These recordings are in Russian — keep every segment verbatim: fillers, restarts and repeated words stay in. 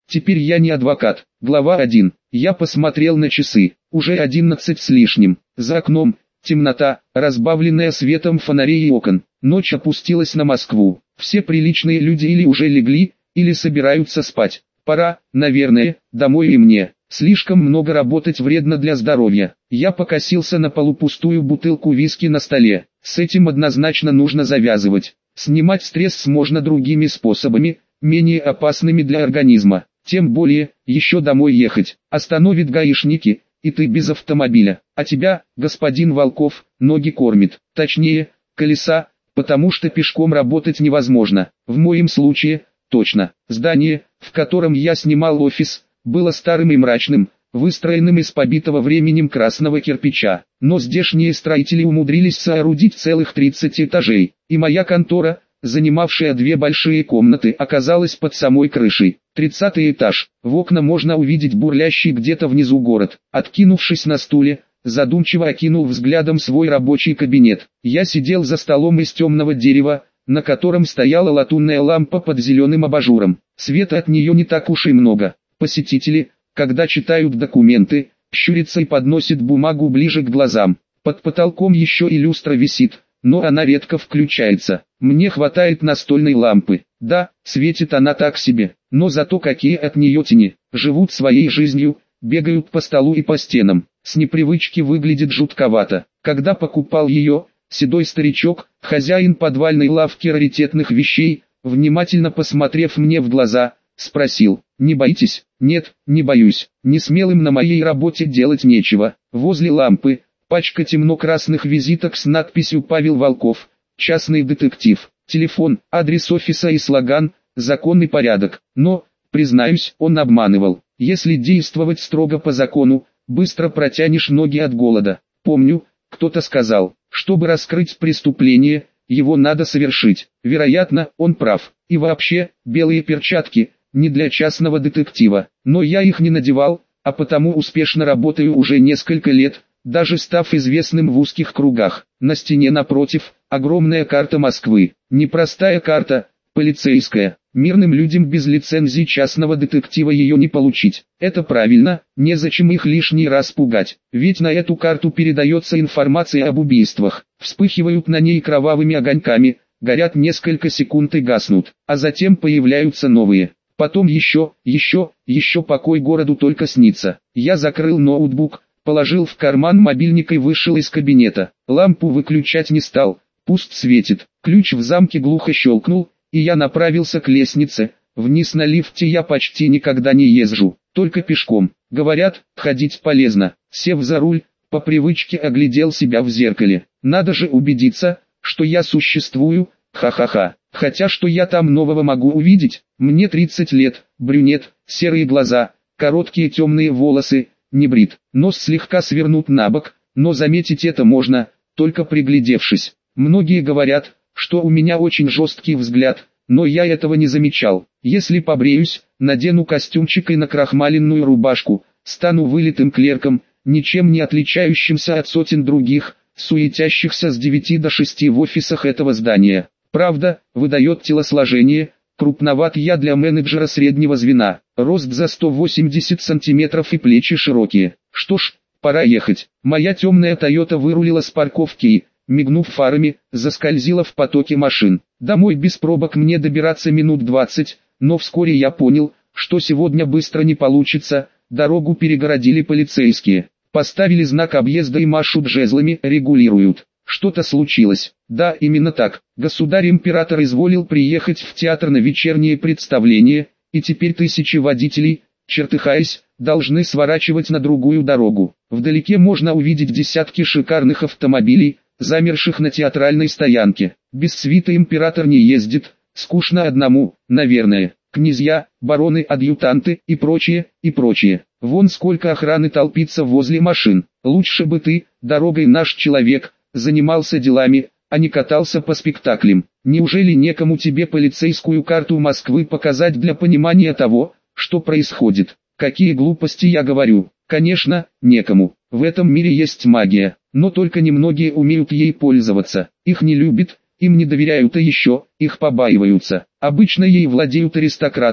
Теперь я не адвокат. Глава один. Я посмотрел на часы. Уже одиннадцать с лишним. За окном темнота, разбавленная светом фонарей и окон. Ночь опустилась на Москву. Все приличные люди или уже легли, или собираются спать. Пора, наверное, домой и мне. Слишком много работать вредно для здоровья. Я покосился на полупустую бутылку виски на столе. С этим однозначно нужно завязывать. Снимать стресс можно другими способами, менее опасными для организма. Тем более, еще домой ехать. Остановят гаишники, и ты без автомобиля. А тебя, господин Волков, ноги кормит. Точнее, колеса, потому что пешком работать невозможно. В моем случае, точно. Здание, в котором я снимал офис, было старым и мрачным, выстроенным из побитого временем красного кирпича. Но здешние строители умудрились соорудить целых тридцать этажей, и моя контора, занимавшая две большие комнаты, оказалась под самой крышей. Тридцатый этаж. В окна можно увидеть бурлящий где-то внизу город. Откинувшись на стуле, задумчиво окинул взглядом свой рабочий кабинет. Я сидел за столом из темного дерева, на котором стояла латунная лампа под зеленым абажуром. Света от нее не так уж и много. Посетители, когда читают документы, щурятся и подносят бумагу ближе к глазам. Под потолком еще и люстра висит, но она редко включается. Мне хватает настольной лампы. Да, светит она так себе, но зато какие от нее тени. Живут своей жизнью, бегают по столу и по стенам. С непривычки выглядит жутковато. Когда покупал ее, седой старичок, хозяин подвальной лавки раритетных вещей, внимательно посмотрев мне в глаза, спросил: «Не боитесь?» «Нет, не боюсь. Несмелым на моей работе делать нечего». Возле лампы пачка темно-красных визиток с надписью «Павел Волков, частный детектив». Телефон, адрес офиса и слоган «Закон и порядок». Но, признаюсь, он обманывал. Если действовать строго по закону, быстро протянешь ноги от голода. Помню, кто-то сказал, чтобы раскрыть преступление, его надо совершить. Вероятно, он прав. И вообще, белые перчатки – не для частного детектива. Но я их не надевал, а потому успешно работаю уже несколько лет, даже став известным в узких кругах. На стене напротив, огромная карта Москвы. Непростая карта, полицейская. Мирным людям без лицензии частного детектива ее не получить. Это правильно, незачем их лишний раз пугать. Ведь на эту карту передается информация об убийствах. Вспыхивают на ней кровавыми огоньками, горят несколько секунд и гаснут, а затем появляются новые. Потом еще, еще, еще покой городу только снится. Я закрыл ноутбук, положил в карман мобильник и вышел из кабинета. Лампу выключать не стал, пусть светит. Ключ в замке глухо щелкнул, и я направился к лестнице. Вниз на лифте я почти никогда не езжу, только пешком. Говорят, ходить полезно. Сев за руль, по привычке оглядел себя в зеркале. Надо же убедиться, что я существую, ха-ха-ха. Хотя что я там нового могу увидеть? Мне тридцать лет, брюнет, серые глаза, короткие темные волосы, не брит. Нос слегка свернут на бок, но заметить это можно, только приглядевшись. Многие говорят, что у меня очень жесткий взгляд, но я этого не замечал. Если побреюсь, надену костюмчик и накрахмаленную рубашку, стану вылитым клерком, ничем не отличающимся от сотен других, суетящихся с девяти до шести в офисах этого здания. Правда, выдает телосложение, крупноват я для менеджера среднего звена, рост за сто восемьдесят сантиметров и плечи широкие. Что ж, пора ехать. Моя темная Тойота вырулила с парковки и, мигнув фарами, заскользила в потоке машин. Домой без пробок мне добираться минут двадцать, но вскоре я понял, что сегодня быстро не получится, дорогу перегородили полицейские. Поставили знак объезда и машут жезлами, регулируют. Что-то случилось. Да, именно так. Государь-император изволил приехать в театр на вечернее представление, и теперь тысячи водителей, чертыхаясь, должны сворачивать на другую дорогу. Вдалеке можно увидеть десятки шикарных автомобилей, замерших на театральной стоянке. Без свиты император не ездит, скучно одному, наверное. Князья, бароны, адъютанты и прочее, и прочее. Вон сколько охраны толпится возле машин. Лучше бы ты, дорогой наш человек, занимался делами, а не катался по спектаклям. Неужели некому тебе полицейскую карту Москвы показать для понимания того, что происходит? Какие глупости я говорю? Конечно, некому. В этом мире есть магия, но только немногие умеют ей пользоваться. Их не любят, им не доверяют и еще, их побаиваются. Обычно ей владеют аристократы,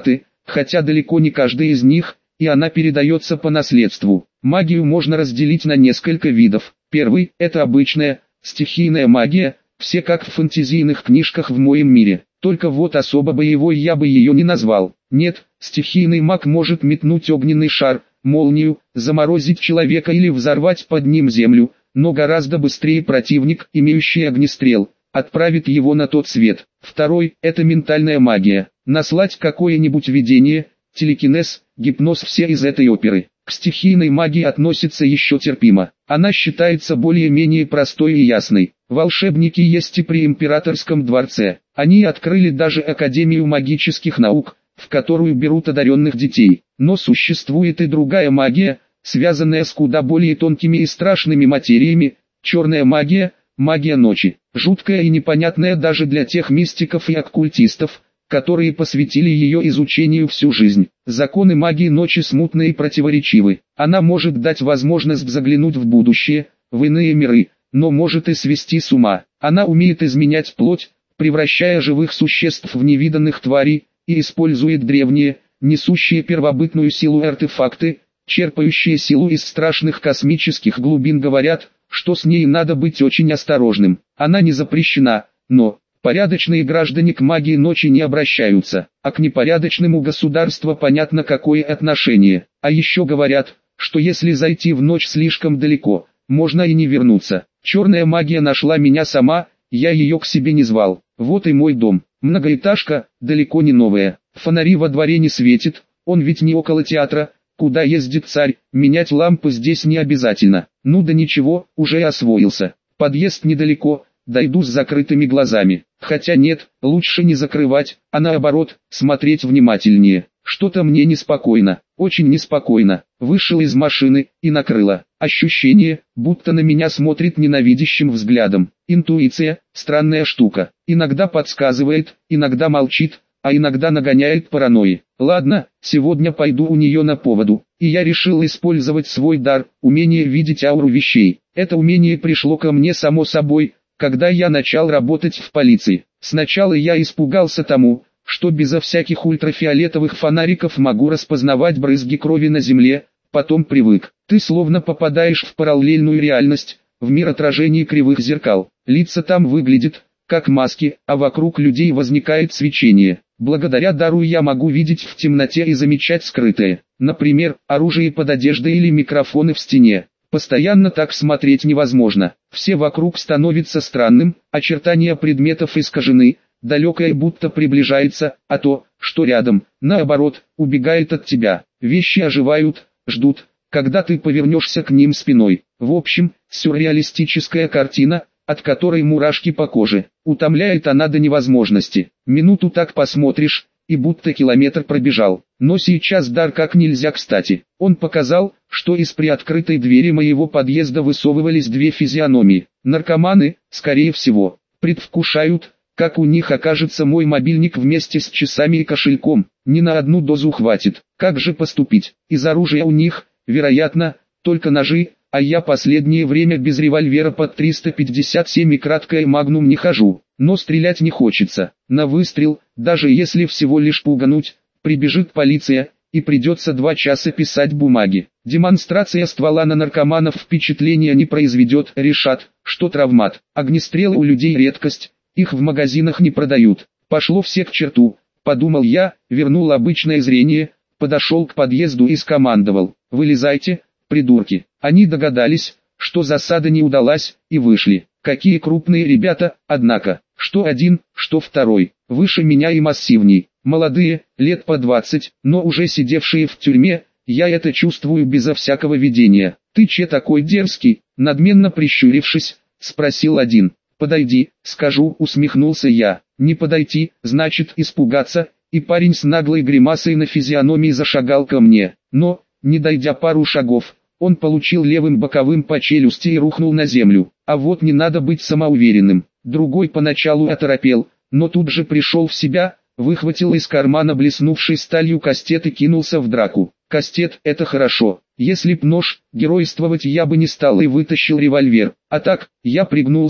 хотя далеко не каждый из них, и она передается по наследству. Магию можно разделить на несколько видов. Первый – это обычная, стихийная магия, все как в фэнтезийных книжках в моем мире. Только вот особо боевой я бы ее не назвал. Нет, стихийный маг может метнуть огненный шар, молнию, заморозить человека или взорвать под ним землю, но гораздо быстрее противник, имеющий огнестрел, отправит его на тот свет. Второй – это ментальная магия. Наслать какое-нибудь видение, телекинез, гипноз, все из этой оперы. К стихийной магии относится еще терпимо. Она считается более-менее простой и ясной. Волшебники есть и при императорском дворце. Они открыли даже Академию магических наук, в которую берут одаренных детей. Но существует и другая магия, связанная с куда более тонкими и страшными материями, черная магия, магия ночи. Жуткая и непонятная даже для тех мистиков и оккультистов, которые посвятили ее изучению всю жизнь. Законы магии ночи смутны и противоречивы. Она может дать возможность заглянуть в будущее, в иные миры, но может и свести с ума. Она умеет изменять плоть, превращая живых существ в невиданных тварей, и использует древние, несущие первобытную силу артефакты, черпающие силу из страшных космических глубин. Говорят, что с ней надо быть очень осторожным. Она не запрещена, но порядочные граждане к магии ночи не обращаются, а к непорядочным у государства понятно какое отношение. А еще говорят, что если зайти в ночь слишком далеко, можно и не вернуться. Черная магия нашла меня сама, я ее к себе не звал. Вот и мой дом. Многоэтажка, далеко не новая. Фонари во дворе не светит, он ведь не около театра, куда ездит царь, менять лампы здесь не обязательно. Ну да ничего, уже освоился. Подъезд недалеко, дойду с закрытыми глазами. Хотя нет, лучше не закрывать, а наоборот, смотреть внимательнее. Что-то мне неспокойно, очень неспокойно. Вышел из машины, и накрыло. Ощущение, будто на меня смотрит ненавидящим взглядом. Интуиция, странная штука. Иногда подсказывает, иногда молчит, а иногда нагоняет паранойи. Ладно, сегодня пойду у нее на поводу. И я решил использовать свой дар, умение видеть ауру вещей. Это умение пришло ко мне само собой, когда я начал работать в полиции. Сначала я испугался тому, что безо всяких ультрафиолетовых фонариков могу распознавать брызги крови на земле, потом привык. Ты словно попадаешь в параллельную реальность, в мир отражений кривых зеркал. Лица там выглядят, как маски, а вокруг людей возникает свечение. Благодаря дару я могу видеть в темноте и замечать скрытое. Например, оружие под одеждой или микрофоны в стене. Постоянно так смотреть невозможно. Все вокруг становится странным, очертания предметов искажены, далекое будто приближается, а то, что рядом, наоборот, убегает от тебя. Вещи оживают, ждут, когда ты повернешься к ним спиной. В общем, сюрреалистическая картина, от которой мурашки по коже. Утомляет она до невозможности. Минуту так посмотришь, и будто километр пробежал. Но сейчас дар как нельзя кстати. Он показал, что из приоткрытой двери моего подъезда высовывались две физиономии. Наркоманы, скорее всего, предвкушают, как у них окажется мой мобильник вместе с часами и кошельком. Ни на одну дозу хватит. Как же поступить? Из оружия у них, вероятно, только ножи, а я последнее время без револьвера под триста пятьдесят семь и краткое магнум не хожу. Но стрелять не хочется. На выстрел, даже если всего лишь пугануть, прибежит полиция, и придется два часа писать бумаги. Демонстрация ствола на наркоманов впечатления не произведет, решат, что травмат. Огнестрелы у людей редкость, их в магазинах не продают. Пошло все к черту, подумал я, вернул обычное зрение, подошел к подъезду и скомандовал: «Вылезайте, придурки». Они догадались, что засада не удалась, и вышли. Какие крупные ребята, однако, что один, что второй, выше меня и массивней. Молодые, лет по двадцать, но уже сидевшие в тюрьме, я это чувствую безо всякого видения. «Ты че такой дерзкий?» — надменно прищурившись, спросил один. «Подойди, скажу», — усмехнулся я. «Не подойти, значит испугаться», и парень с наглой гримасой на физиономии зашагал ко мне. Но, не дойдя пару шагов, он получил левым боковым по челюсти и рухнул на землю. А вот не надо быть самоуверенным. Другой поначалу оторопел, но тут же пришел в себя, выхватил из кармана блеснувший сталью кастет и кинулся в драку. Кастет — это хорошо. Если б нож, геройствовать я бы не стал и вытащил револьвер. А так, я пригнулся,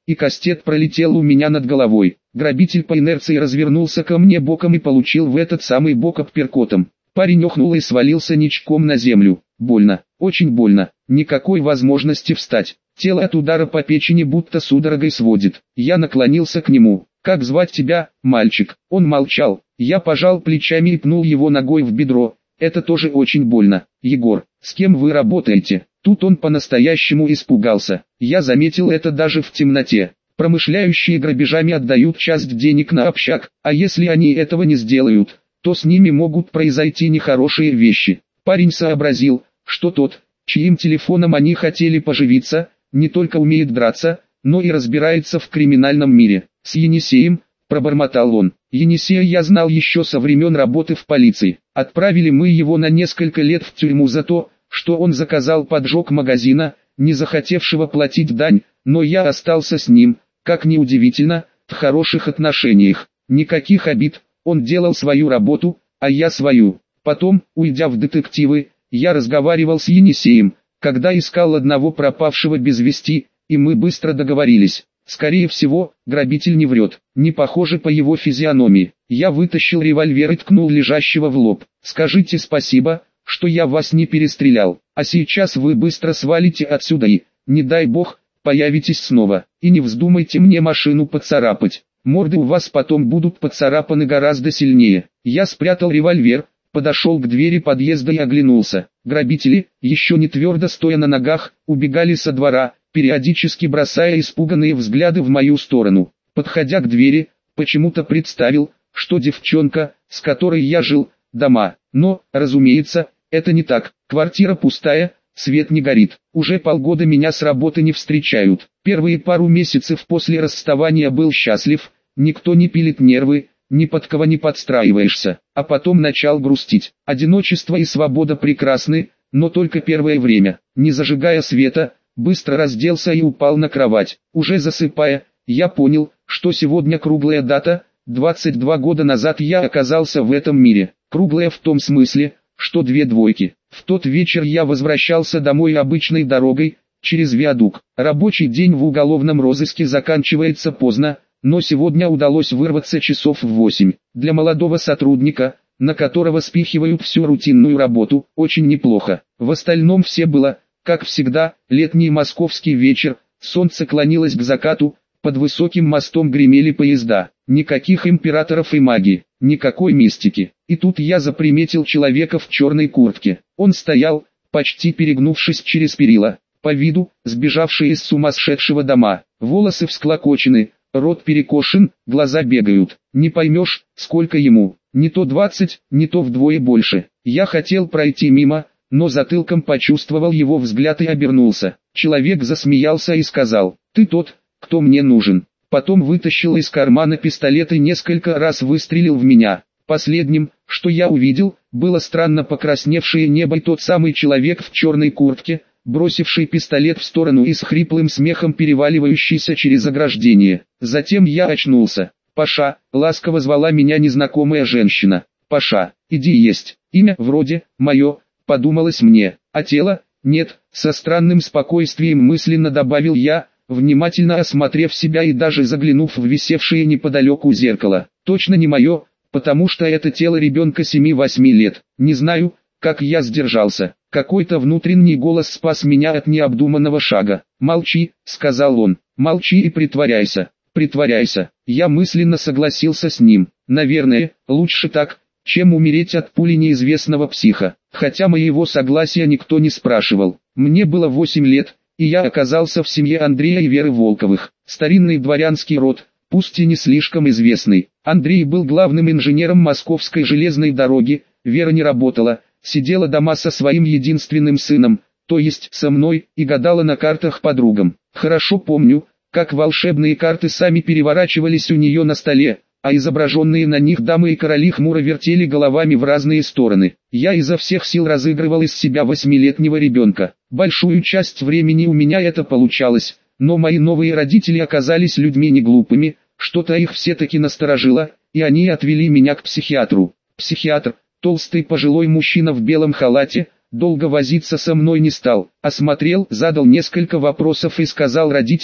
и кастет пролетел у меня над головой. Грабитель по инерции развернулся ко мне боком и получил в этот самый бок апперкотом. Парень охнул и свалился ничком на землю. Больно, очень больно, никакой возможности встать. Тело от удара по печени будто судорогой сводит. Я наклонился к нему. «Как звать тебя, мальчик?» Он молчал. Я пожал плечами и пнул его ногой в бедро. «Это тоже очень больно. Егор, с кем вы работаете?» Тут он по-настоящему испугался. Я заметил это даже в темноте. Промышляющие грабежами отдают часть денег на общак, а если они этого не сделают, то с ними могут произойти нехорошие вещи. Парень сообразил, что тот, чьим телефоном они хотели поживиться, не только умеет драться, но и разбирается в криминальном мире. «С Енисеем», — пробормотал он. «Енисея я знал еще со времен работы в полиции. Отправили мы его на несколько лет в тюрьму за то, что он заказал поджог магазина, не захотевшего платить дань, но я остался с ним, как ни удивительно, в хороших отношениях. Никаких обид, он делал свою работу, а я свою. Потом, уйдя в детективы, я разговаривал с Енисеем, когда искал одного пропавшего без вести, и мы быстро договорились. Скорее всего, грабитель не врет, не похоже по его физиономии. Я вытащил револьвер и ткнул лежащего в лоб. Скажите спасибо, что я вас не перестрелял, а сейчас вы быстро свалите отсюда и, не дай бог, появитесь снова, и не вздумайте мне машину поцарапать. Морды у вас потом будут поцарапаны гораздо сильнее. Я спрятал револьвер, подошел к двери подъезда и оглянулся. Грабители, еще не твердо стоя на ногах, убегали со двора, периодически бросая испуганные взгляды в мою сторону. Подходя к двери, почему-то представил, что девчонка, с которой я жил, дома. Но, разумеется, это не так. Квартира пустая, свет не горит. Уже полгода меня с работы не встречают. Первые пару месяцев после расставания был счастлив, никто не пилит нервы, ни под кого не подстраиваешься. А потом начал грустить. Одиночество и свобода прекрасны, но только первое время. Не зажигая света, быстро разделся и упал на кровать. Уже засыпая, я понял, что сегодня круглая дата. двадцать два года назад я оказался в этом мире. Круглая в том смысле, что две двойки. В тот вечер я возвращался домой обычной дорогой, через виадук. Рабочий день в уголовном розыске заканчивается поздно, но сегодня удалось вырваться часов в восемь. Для молодого сотрудника, на которого спихивают всю рутинную работу, очень неплохо. В остальном все было, как всегда, летний московский вечер, солнце клонилось к закату, под высоким мостом гремели поезда. Никаких императоров и магии, никакой мистики. И тут я заприметил человека в черной куртке. Он стоял, почти перегнувшись через перила, по виду, сбежавший из сумасшедшего дома. Волосы всклокочены, рот перекошен, глаза бегают. Не поймешь, сколько ему, не то двадцать, не то вдвое больше. Я хотел пройти мимо, но затылком почувствовал его взгляд и обернулся. Человек засмеялся и сказал: «Ты тот, кто мне нужен». Потом вытащил из кармана пистолет и несколько раз выстрелил в меня. Последним, что я увидел, было странно покрасневшее небо и тот самый человек в черной куртке, бросивший пистолет в сторону и с хриплым смехом переваливающийся через ограждение. Затем я очнулся. «Паша», ласково звала меня незнакомая женщина. «Паша, иди есть». Имя вроде «мое», подумалось мне, а тело «нет», со странным спокойствием мысленно добавил я, внимательно осмотрев себя и даже заглянув в висевшее неподалеку зеркало. Точно не мое, потому что это тело ребенка семи-восьми лет. Не знаю, как я сдержался. Какой-то внутренний голос спас меня от необдуманного шага. «Молчи», — сказал он, — «молчи и притворяйся, притворяйся». Я мысленно согласился с ним. Наверное, лучше так, чем умереть от пули неизвестного психа. Хотя моего согласия никто не спрашивал. Мне было восемь лет, и я оказался в семье Андрея и Веры Волковых. Старинный дворянский род, пусть и не слишком известный. Андрей был главным инженером Московской железной дороги, Вера не работала, сидела дома со своим единственным сыном, то есть со мной, и гадала на картах подругам. Хорошо помню, как волшебные карты сами переворачивались у нее на столе, а изображенные на них дамы и короли хмуро вертели головами в разные стороны. Я изо всех сил разыгрывал из себя восьмилетнего ребенка. Большую часть времени у меня это получалось, но мои новые родители оказались людьми не глупыми, что-то их все-таки насторожило, и они отвели меня к психиатру. Психиатр, толстый пожилой мужчина в белом халате, долго возиться со мной не стал, осмотрел, задал несколько вопросов и сказал родителям,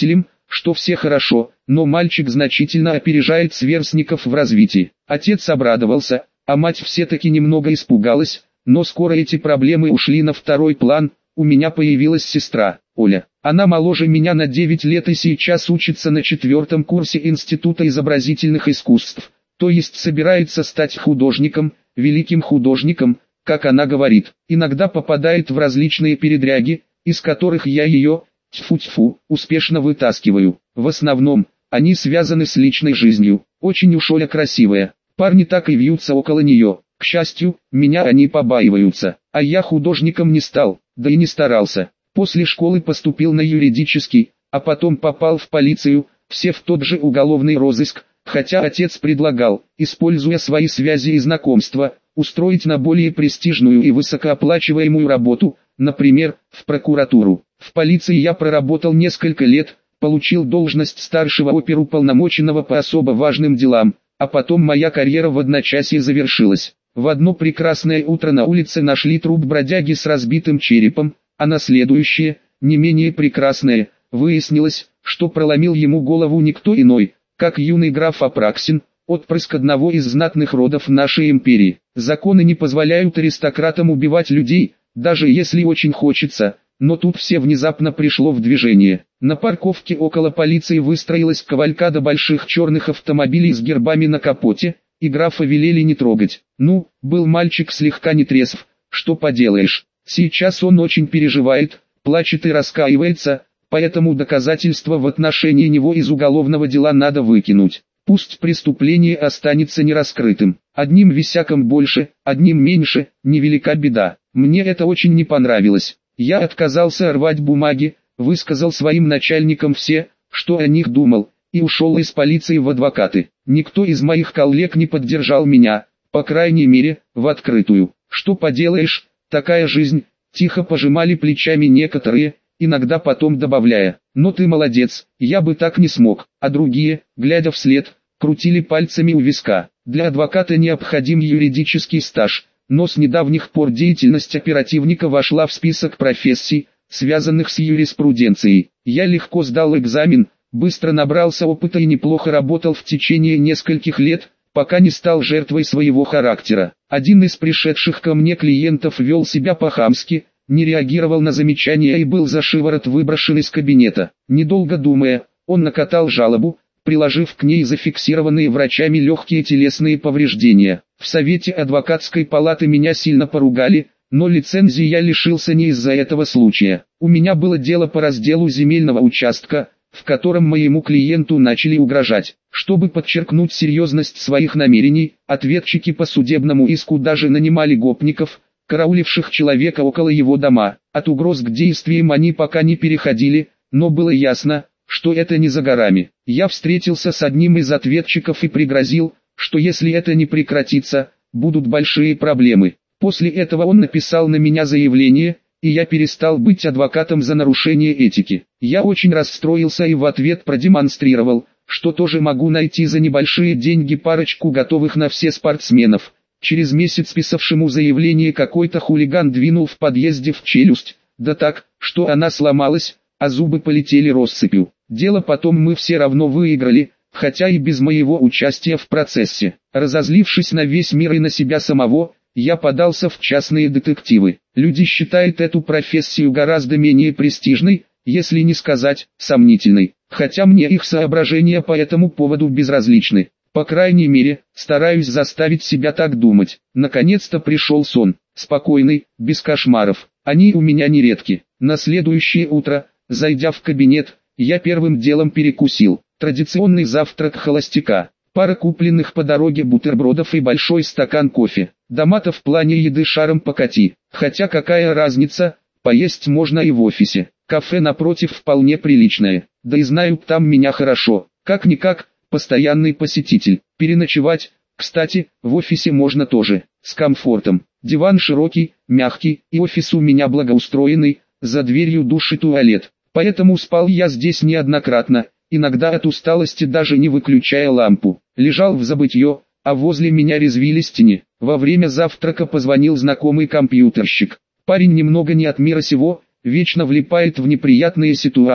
что все хорошо, но мальчик значительно опережает сверстников в развитии. Отец обрадовался, а мать все-таки немного испугалась, но скоро эти проблемы ушли на второй план. У меня появилась сестра, Оля. Она моложе меня на девять лет и сейчас учится на четвертом курсе Института изобразительных искусств, то есть собирается стать художником, великим художником, как она говорит. Иногда попадает в различные передряги, из которых я ее, тьфу-тьфу, успешно вытаскиваю. В основном, они связаны с личной жизнью. Очень уж Оля красивая, парни так и вьются около нее. К счастью, меня они побаиваются, а я художником не стал, да и не старался. После школы поступил на юридический, а потом попал в полицию, все в тот же уголовный розыск, хотя отец предлагал, используя свои связи и знакомства, устроить на более престижную и высокооплачиваемую работу, например, в прокуратуру. В полиции я проработал несколько лет, получил должность старшего оперуполномоченного по особо важным делам, а потом моя карьера в одночасье завершилась. В одно прекрасное утро на улице нашли труп бродяги с разбитым черепом, а на следующее, не менее прекрасное, выяснилось, что проломил ему голову никто иной, как юный граф Апраксин, отпрыск одного из знатных родов нашей империи. Законы не позволяют аристократам убивать людей, даже если очень хочется, но тут все внезапно пришло в движение. На парковке около полиции выстроилась кавалькада больших черных автомобилей с гербами на капоте, и графа велели не трогать. Ну, был мальчик слегка нетрезв, что поделаешь. Сейчас он очень переживает, плачет и раскаивается, поэтому доказательства в отношении него из уголовного дела надо выкинуть. Пусть преступление останется нераскрытым. Одним висяком больше, одним меньше, невелика беда. Мне это очень не понравилось. Я отказался рвать бумаги, высказал своим начальникам все, что о них думал, и ушел из полиции в адвокаты. Никто из моих коллег не поддержал меня, по крайней мере, в открытую. Что поделаешь, такая жизнь, тихо пожимали плечами некоторые, иногда потом добавляя: «Но ты молодец, я бы так не смог», а другие, глядя вслед, крутили пальцами у виска. Для адвоката необходим юридический стаж, но с недавних пор деятельность оперативника вошла в список профессий, связанных с юриспруденцией. Я легко сдал экзамен, быстро набрался опыта и неплохо работал в течение нескольких лет, пока не стал жертвой своего характера. Один из пришедших ко мне клиентов вел себя по-хамски, не реагировал на замечания и был за шиворот выброшен из кабинета. Недолго думая, он накатал жалобу, приложив к ней зафиксированные врачами легкие телесные повреждения. В совете адвокатской палаты меня сильно поругали, но лицензии я лишился не из-за этого случая. У меня было дело по разделу земельного участка, в котором моему клиенту начали угрожать. Чтобы подчеркнуть серьезность своих намерений, ответчики по судебному иску даже нанимали гопников, карауливших человека около его дома. От угроз к действиям они пока не переходили, но было ясно, что это не за горами. Я встретился с одним из ответчиков и пригрозил, что если это не прекратится, будут большие проблемы. После этого он написал на меня заявление, и я перестал быть адвокатом за нарушение этики. Я очень расстроился и в ответ продемонстрировал, что тоже могу найти за небольшие деньги парочку готовых на все спортсменов. Через месяц писавшему заявление какой-то хулиган двинул в подъезде в челюсть, да так, что она сломалась, а зубы полетели россыпью. Дело потом мы все равно выиграли, хотя и без моего участия в процессе. Разозлившись на весь мир и на себя самого, я подался в частные детективы. Люди считают эту профессию гораздо менее престижной, если не сказать, сомнительной. Хотя мне их соображения по этому поводу безразличны. По крайней мере, стараюсь заставить себя так думать. Наконец-то пришел сон. Спокойный, без кошмаров. Они у меня нередки. На следующее утро, зайдя в кабинет, я первым делом перекусил. Традиционный завтрак холостяка. Пара купленных по дороге бутербродов и большой стакан кофе. Дома-то в плане еды шаром покати. Хотя какая разница, поесть можно и в офисе. Кафе напротив вполне приличное. Да и знают там меня хорошо. Как-никак, постоянный посетитель. Переночевать, кстати, в офисе можно тоже. С комфортом. Диван широкий, мягкий, и офис у меня благоустроенный, за дверью душ и туалет. Поэтому спал я здесь неоднократно, иногда от усталости даже не выключая лампу. Лежал в забытье, а возле меня резвились тени. Во время завтрака позвонил знакомый компьютерщик. Парень немного не от мира сего, вечно влипает в неприятные ситуации,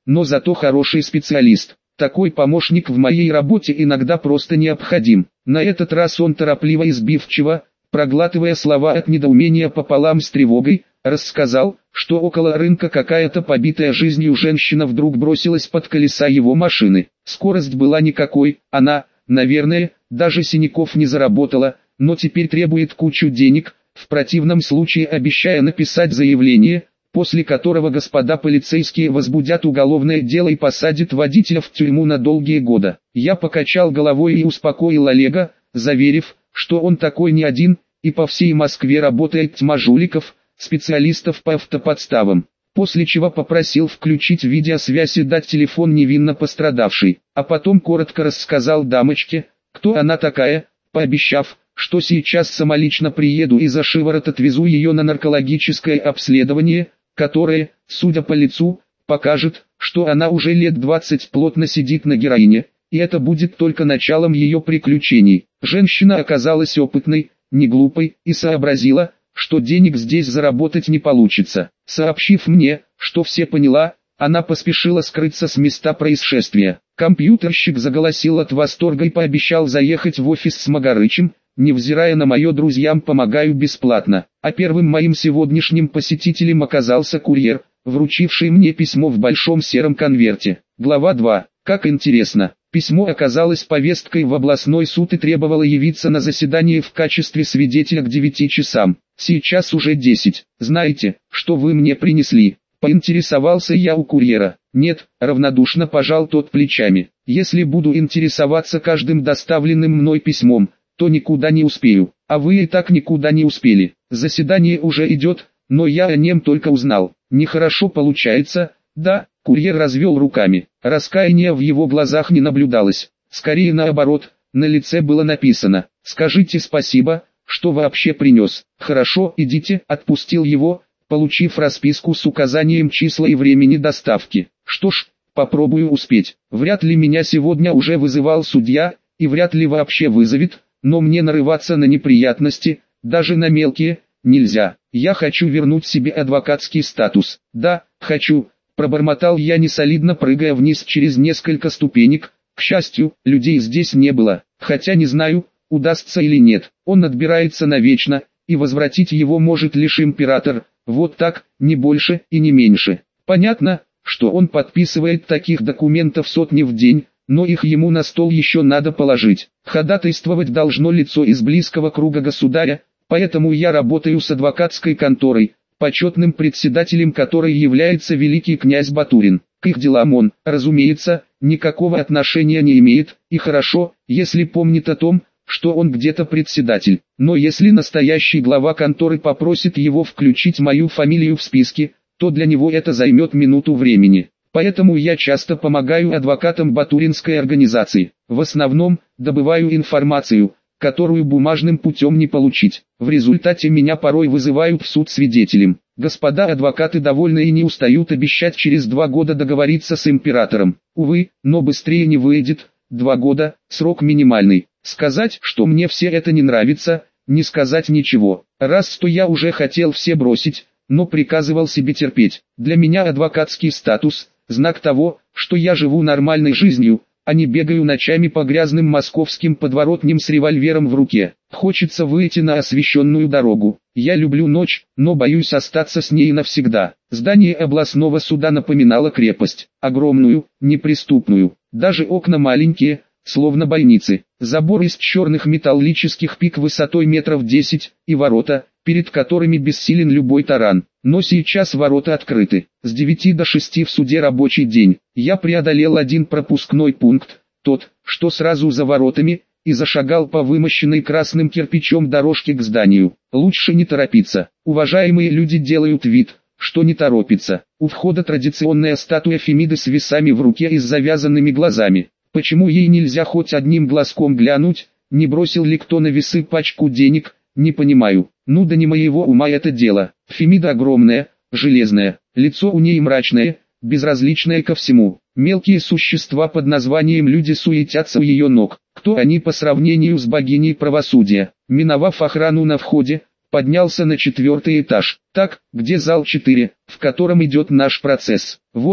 но зато хороший специалист. Такой помощник в моей работе иногда просто необходим. На этот раз он торопливо и сбивчиво, проглатывая слова от недоумения пополам с тревогой, рассказал, что около рынка какая-то побитая жизнью женщина вдруг бросилась под колеса его машины. Скорость была никакой, она, наверное, даже синяков не заработала, но теперь требует кучу денег, в противном случае обещая написать заявление, после которого господа полицейские возбудят уголовное дело и посадят водителя в тюрьму на долгие годы. Я покачал головой и успокоил Олега, заверив, что он такой не один, и по всей Москве работает тьма жуликов, специалистов по автоподставам. После чего попросил включить видеосвязь и дать телефон невинно пострадавшей, а потом коротко рассказал дамочке, кто она такая, пообещав, что сейчас самолично приеду и за шиворот отвезу ее на наркологическое обследование, которое, судя по лицу, покажет, что она уже лет двадцать плотно сидит на героине, и это будет только началом ее приключений. Женщина оказалась опытной, не глупой, и сообразила, что денег здесь заработать не получится. Сообщив мне, что все поняла, она поспешила скрыться с места происшествия. Компьютерщик заголосил от восторга и пообещал заехать в офис с Магарычем, невзирая на мое друзьям помогаю бесплатно. А первым моим сегодняшним посетителем оказался курьер, вручивший мне письмо в большом сером конверте. Глава два. Как интересно. Письмо оказалось повесткой в областной суд и требовало явиться на заседание в качестве свидетеля к девяти часам. Сейчас уже десять. Знаете, что вы мне принесли? Поинтересовался я у курьера. Нет, равнодушно пожал тот плечами. Если буду интересоваться каждым доставленным мной письмом, то никуда не успею. А вы и так никуда не успели. Заседание уже идет, но я о нем только узнал. Нехорошо получается, да? Курьер развел руками. Раскаяния в его глазах не наблюдалось. Скорее наоборот, на лице было написано: «Скажите спасибо, что вообще принес». «Хорошо, идите», отпустил его, получив расписку с указанием числа и времени доставки. Что ж, попробую успеть. Вряд ли меня сегодня уже вызывал судья, и вряд ли вообще вызовет, но мне нарываться на неприятности, даже на мелкие, нельзя. Я хочу вернуть себе адвокатский статус. Да, хочу. Пробормотал я несолидно, прыгая вниз через несколько ступенек. К счастью, людей здесь не было, хотя не знаю, удастся или нет. Он отбирается навечно, и возвратить его может лишь император. Вот так, не больше и не меньше. Понятно, что он подписывает таких документов сотни в день, но их ему на стол еще надо положить. Ходатайствовать должно лицо из близкого круга государя, поэтому я работаю с адвокатской конторой, почетным председателем которой является великий князь Батурин. К их делам он, разумеется, никакого отношения не имеет, и хорошо, если помнит о том, что он где-то председатель. Но если настоящий глава конторы попросит его включить мою фамилию в списки, то для него это займет минуту времени. Поэтому я часто помогаю адвокатам Батуринской организации. В основном, добываю информацию, которую бумажным путем не получить. В результате меня порой вызывают в суд свидетелем. Господа адвокаты довольны и не устают обещать через два года договориться с императором. Увы, но быстрее не выйдет. Два года – срок минимальный. Сказать, что мне все это не нравится, не сказать ничего. Раз сто я уже хотел все бросить, но приказывал себе терпеть. Для меня адвокатский статус – знак того, что я живу нормальной жизнью, а не бегаю ночами по грязным московским подворотням с револьвером в руке. Хочется выйти на освещенную дорогу. Я люблю ночь, но боюсь остаться с ней навсегда. Здание областного суда напоминало крепость. Огромную, неприступную. Даже окна маленькие, словно больницы. Забор из черных металлических пик высотой метров десять, и ворота, перед которыми бессилен любой таран. Но сейчас ворота открыты. С девяти до шести в суде рабочий день. Я преодолел один пропускной пункт, тот, что сразу за воротами, и зашагал по вымощенной красным кирпичом дорожке к зданию. Лучше не торопиться. Уважаемые люди делают вид, что не торопится. У входа традиционная статуя Фемиды с весами в руке и с завязанными глазами. Почему ей нельзя хоть одним глазком глянуть, не бросил ли кто на весы пачку денег, не понимаю. Ну да не моего ума это дело. Фемида огромная, железная, лицо у ней мрачное, безразличное ко всему. Мелкие существа под названием люди суетятся у ее ног. Кто они по сравнению с богиней правосудия? Миновав охрану на входе, поднялся на четвертый этаж. Так, где зал четыре, в котором идет наш процесс? Вот он.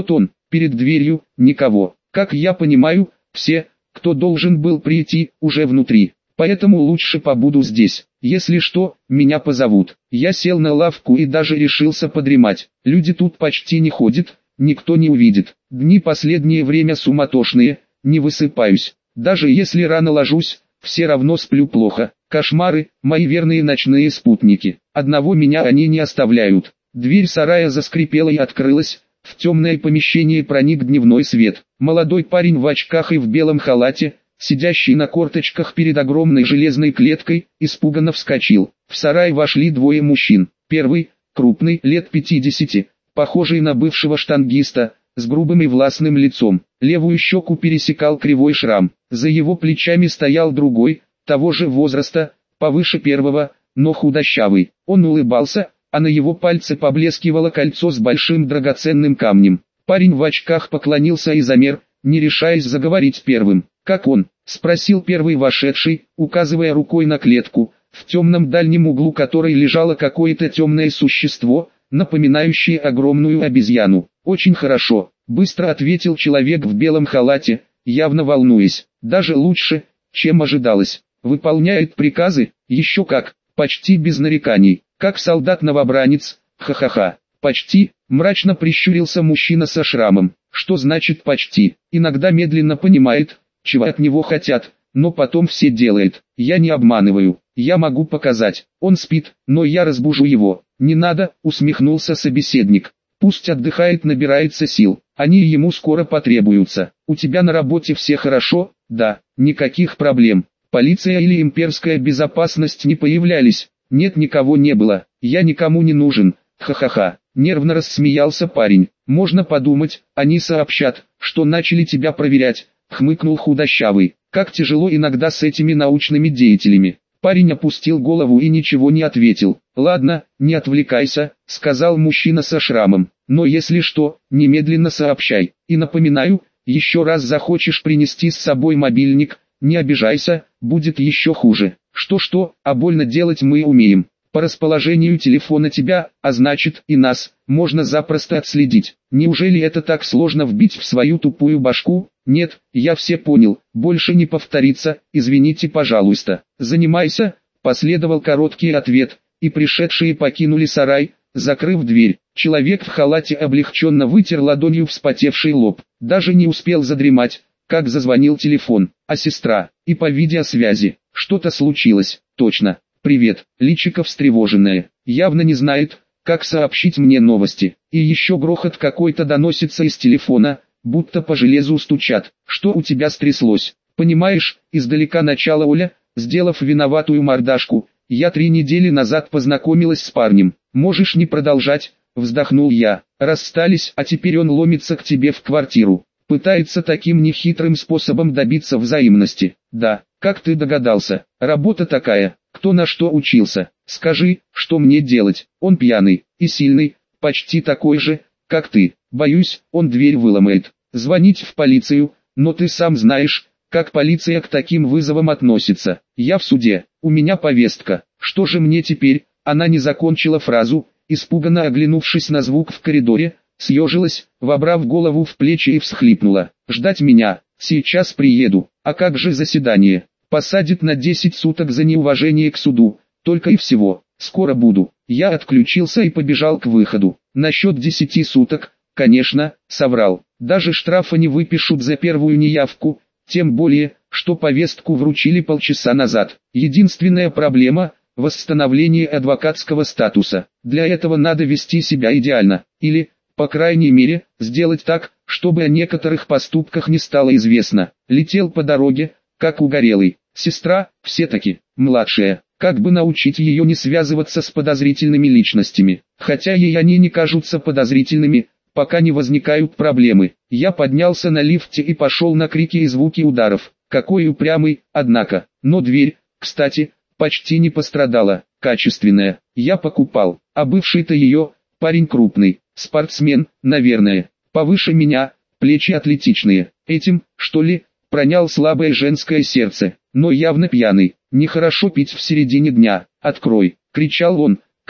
Перед дверью никого. Как я понимаю, все, кто должен был прийти, уже внутри. Поэтому лучше побуду здесь. Если что, меня позовут. Я сел на лавку и даже решился подремать. Люди тут почти не ходят, никто не увидит. Дни последнее время суматошные, не высыпаюсь. Даже если рано ложусь, все равно сплю плохо. Кошмары, мои верные ночные спутники. Одного меня они не оставляют. Дверь сарая заскрипела и открылась. В темное помещение проник дневной свет. Молодой парень в очках и в белом халате, сидящий на корточках перед огромной железной клеткой, испуганно вскочил. В сарай вошли двое мужчин. Первый, крупный, лет пятидесяти, похожий на бывшего штангиста, с грубым и властным лицом. Левую щеку пересекал кривой шрам. За его плечами стоял другой, того же возраста, повыше первого, но худощавый. Он улыбался, а на его пальце поблескивало кольцо с большим драгоценным камнем. Парень в очках поклонился и замер, не решаясь заговорить первым. «Как он?» — спросил первый вошедший, указывая рукой на клетку, в темном дальнем углу которой лежало какое-то темное существо, напоминающее огромную обезьяну. «Очень хорошо», — быстро ответил человек в белом халате, явно волнуясь. «Даже лучше, чем ожидалось. Выполняет приказы, еще как, почти без нареканий. Как солдат-новобранец, ха-ха-ха». «Почти», — мрачно прищурился мужчина со шрамом. «Что значит почти?» Иногда медленно понимает, чего от него хотят, но потом все делает. Я не обманываю, я могу показать. Он спит, но я разбужу его. «Не надо», — усмехнулся собеседник. «Пусть отдыхает, набирается сил, они ему скоро потребуются. У тебя на работе все хорошо?» «Да, никаких проблем. Полиция или имперская безопасность не появлялись?» «Нет, никого не было, я никому не нужен, ха-ха-ха». Нервно рассмеялся парень. «Можно подумать, они сообщат, что начали тебя проверять», — хмыкнул худощавый. «Как тяжело иногда с этими научными деятелями». Парень опустил голову и ничего не ответил. «Ладно, не отвлекайся», — сказал мужчина со шрамом. «Но если что, немедленно сообщай. И напоминаю, еще раз захочешь принести с собой мобильник, не обижайся, будет еще хуже. Что-что, а больно делать мы умеем. По расположению телефона тебя, а значит и нас, можно запросто отследить. Неужели это так сложно вбить в свою тупую башку? Нет, я все понял, больше не повторится, извините, пожалуйста. Занимайся», — последовал короткий ответ, и пришедшие покинули сарай, закрыв дверь. Человек в халате облегченно вытер ладонью вспотевший лоб. Даже не успел задремать, как зазвонил телефон, а сестра, и по видеосвязи. Что-то случилось, точно. «Привет», личико встревоженное, явно не знает, как сообщить мне новости. И еще грохот какой-то доносится из телефона, будто по железу стучат. «Что у тебя стряслось?» «Понимаешь, издалека начала Оля, сделав виноватую мордашку. Я три недели назад познакомилась с парнем. Можешь не продолжать», вздохнул я. «Расстались, а теперь он ломится к тебе в квартиру. Пытается таким нехитрым способом добиться взаимности». «Да, как ты догадался? Работа такая. Кто на что учился? Скажи, что мне делать?» «Он пьяный и сильный, почти такой же, как ты. Боюсь, он дверь выломает. Звонить в полицию, но ты сам знаешь, как полиция к таким вызовам относится. Я в суде, у меня повестка. Что же мне теперь?» Она не закончила фразу, испуганно оглянувшись на звук в коридоре, съежилась, вобрав голову в плечи и всхлипнула. «Ждать меня, сейчас приеду. А как же заседание? Посадят на десять суток за неуважение к суду, только и всего. Скоро буду». Я отключился и побежал к выходу. Насчет десяти суток, конечно, соврал. Даже штрафа не выпишут за первую неявку, тем более, что повестку вручили полчаса назад. Единственная проблема – восстановление адвокатского статуса. Для этого надо вести себя идеально, или, по крайней мере, сделать так, чтобы о некоторых поступках не стало известно. Летел по дороге, как угорелый. Сестра, все-таки, младшая, как бы научить ее не связываться с подозрительными личностями. Хотя ей они не кажутся подозрительными, пока не возникают проблемы. Я поднялся на лифте и пошел на крики и звуки ударов. Какой упрямый, однако. Но дверь, кстати, почти не пострадала, качественная. Я покупал, а бывший-то ее, парень крупный, спортсмен, наверное, повыше меня, плечи атлетичные. Этим, что ли, пронял слабое женское сердце, но явно пьяный. «Нехорошо пить в середине дня, открой», — кричал он,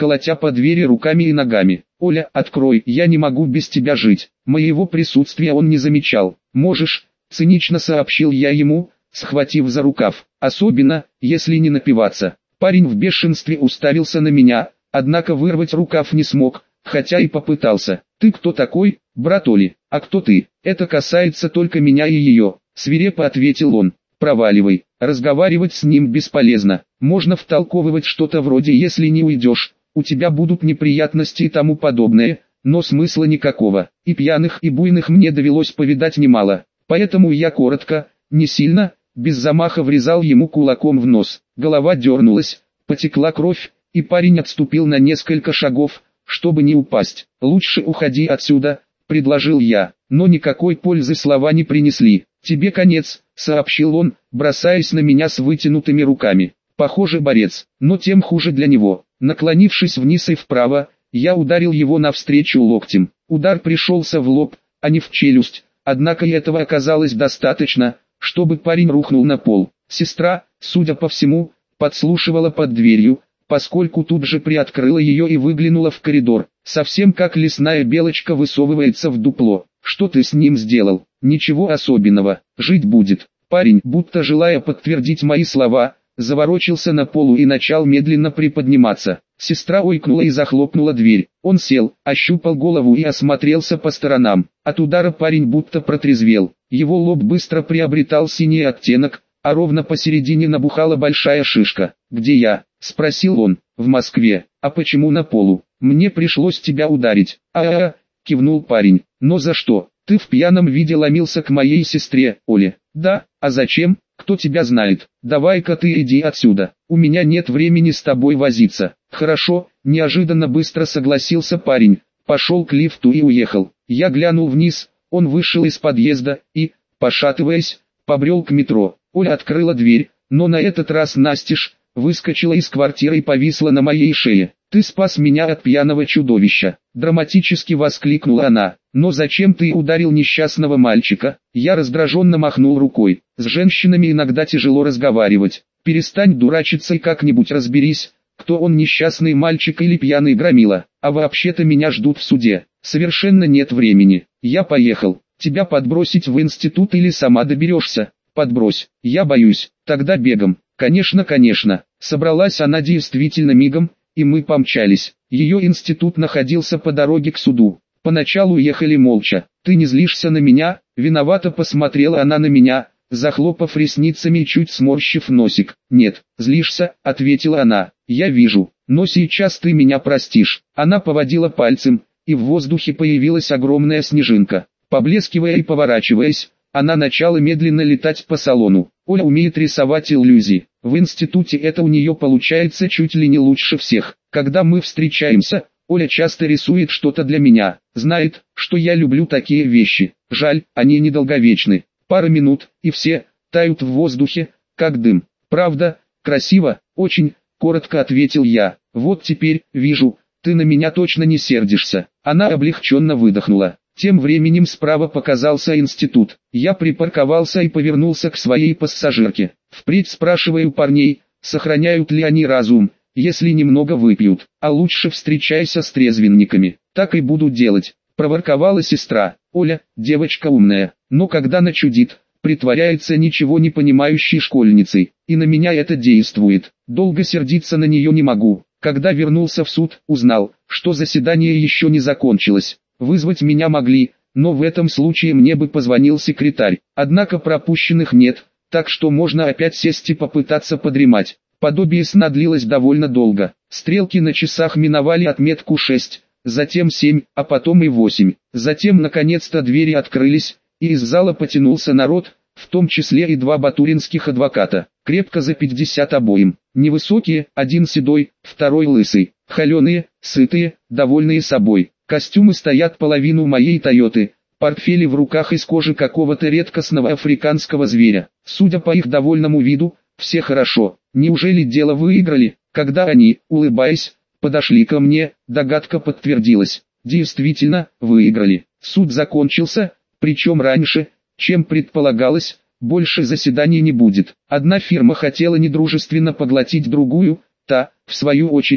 колотя по двери руками и ногами. «Оля, открой, я не могу без тебя жить». Моего присутствия он не замечал. «Можешь», — цинично сообщил я ему, схватив за рукав. «Особенно, если не напиваться». Парень в бешенстве уставился на меня, однако вырвать рукав не смог, хотя и попытался. «Ты кто такой, брат Оли? А кто ты? Это касается только меня и ее», — свирепо ответил он. «Проваливай». Разговаривать с ним бесполезно. Можно втолковывать что-то вроде «если не уйдешь, у тебя будут неприятности» и тому подобное, но смысла никакого. И пьяных, и буйных мне довелось повидать немало. Поэтому я коротко, не сильно, без замаха врезал ему кулаком в нос. Голова дернулась, потекла кровь, и парень отступил на несколько шагов, чтобы не упасть. «Лучше уходи отсюда», — предложил я, но никакой пользы слова не принесли. «Тебе конец», — сообщил он, бросаясь на меня с вытянутыми руками. Похоже, борец, но тем хуже для него. Наклонившись вниз и вправо, я ударил его навстречу локтем. Удар пришелся в лоб, а не в челюсть, однако и этого оказалось достаточно, чтобы парень рухнул на пол. Сестра, судя по всему, подслушивала под дверью, поскольку тут же приоткрыла ее и выглянула в коридор, совсем как лесная белочка высовывается в дупло. «Что ты с ним сделал?» «Ничего особенного, жить будет». Парень, будто желая подтвердить мои слова, заворочился на полу и начал медленно приподниматься. Сестра ойкнула и захлопнула дверь. Он сел, ощупал голову и осмотрелся по сторонам. От удара парень будто протрезвел. Его лоб быстро приобретал синий оттенок, а ровно посередине набухала большая шишка. «Где я?» — спросил он. «В Москве». «А почему на полу?» «Мне пришлось тебя ударить». «А-а-а», — кивнул парень. «Но за что? Ты в пьяном виде ломился к моей сестре, Оле». «Да, а зачем? Кто тебя знает? Давай-ка ты иди отсюда. У меня нет времени с тобой возиться». «Хорошо», — неожиданно быстро согласился парень. Пошел к лифту и уехал. Я глянул вниз, он вышел из подъезда и, пошатываясь, побрел к метро. Оля открыла дверь, но на этот раз настежь, выскочила из квартиры и повисла на моей шее. «Ты спас меня от пьяного чудовища!» — драматически воскликнула она. «Но зачем ты ударил несчастного мальчика?» Я раздраженно махнул рукой. «С женщинами иногда тяжело разговаривать. Перестань дурачиться и как-нибудь разберись, кто он, несчастный мальчик или пьяный громила. А вообще-то меня ждут в суде. Совершенно нет времени. Я поехал. Тебя подбросить в институт или сама доберешься?» «Подбрось. Я боюсь. Тогда бегом». «Конечно, конечно». Собралась она действительно мигом, и мы помчались. Ее институт находился по дороге к суду. Поначалу ехали молча. «Ты не злишься на меня?» Виновато посмотрела она на меня, захлопав ресницами и чуть сморщив носик. «Нет, злишься», — ответила она. «Я вижу, но сейчас ты меня простишь». Она поводила пальцем, и в воздухе появилась огромная снежинка. Поблескивая и поворачиваясь, она начала медленно летать по салону. Оля умеет рисовать иллюзии. В институте это у нее получается чуть ли не лучше всех. Когда мы встречаемся, Оля часто рисует что-то для меня. Знает, что я люблю такие вещи. Жаль, они недолговечны. Пара минут, и все тают в воздухе, как дым. «Правда, красиво, очень», — коротко ответил я. «Вот теперь, вижу, ты на меня точно не сердишься». Она облегченно выдохнула. Тем временем справа показался институт. Я припарковался и повернулся к своей пассажирке. Впредь спрашиваю парней, сохраняют ли они разум, если немного выпьют, а лучше встречайся с трезвенниками. Так и буду делать, проворковала сестра. Оля, девочка умная, но когда начудит, притворяется ничего не понимающей школьницей, и на меня это действует. Долго сердиться на нее не могу. Когда вернулся в суд, узнал, что заседание еще не закончилось. Вызвать меня могли, но в этом случае мне бы позвонил секретарь. Однако пропущенных нет, так что можно опять сесть и попытаться подремать. Подобие сна длилось довольно долго. Стрелки на часах миновали отметку шесть, затем семь, а потом и восемь. Затем наконец-то двери открылись, и из зала потянулся народ, в том числе и два батуринских адвоката. Крепко за пятьдесят обоим. Невысокие, один седой, второй лысый. Холеные, сытые, довольные собой. Костюмы стоят половину моей Тойоты, портфели в руках из кожи какого-то редкостного африканского зверя. Судя по их довольному виду, все хорошо. Неужели дело выиграли? Когда они, улыбаясь, подошли ко мне, догадка подтвердилась. Действительно, выиграли. Суд закончился, причем раньше, чем предполагалось, больше заседаний не будет. Одна фирма хотела недружественно поглотить другую, та, в свою очередь,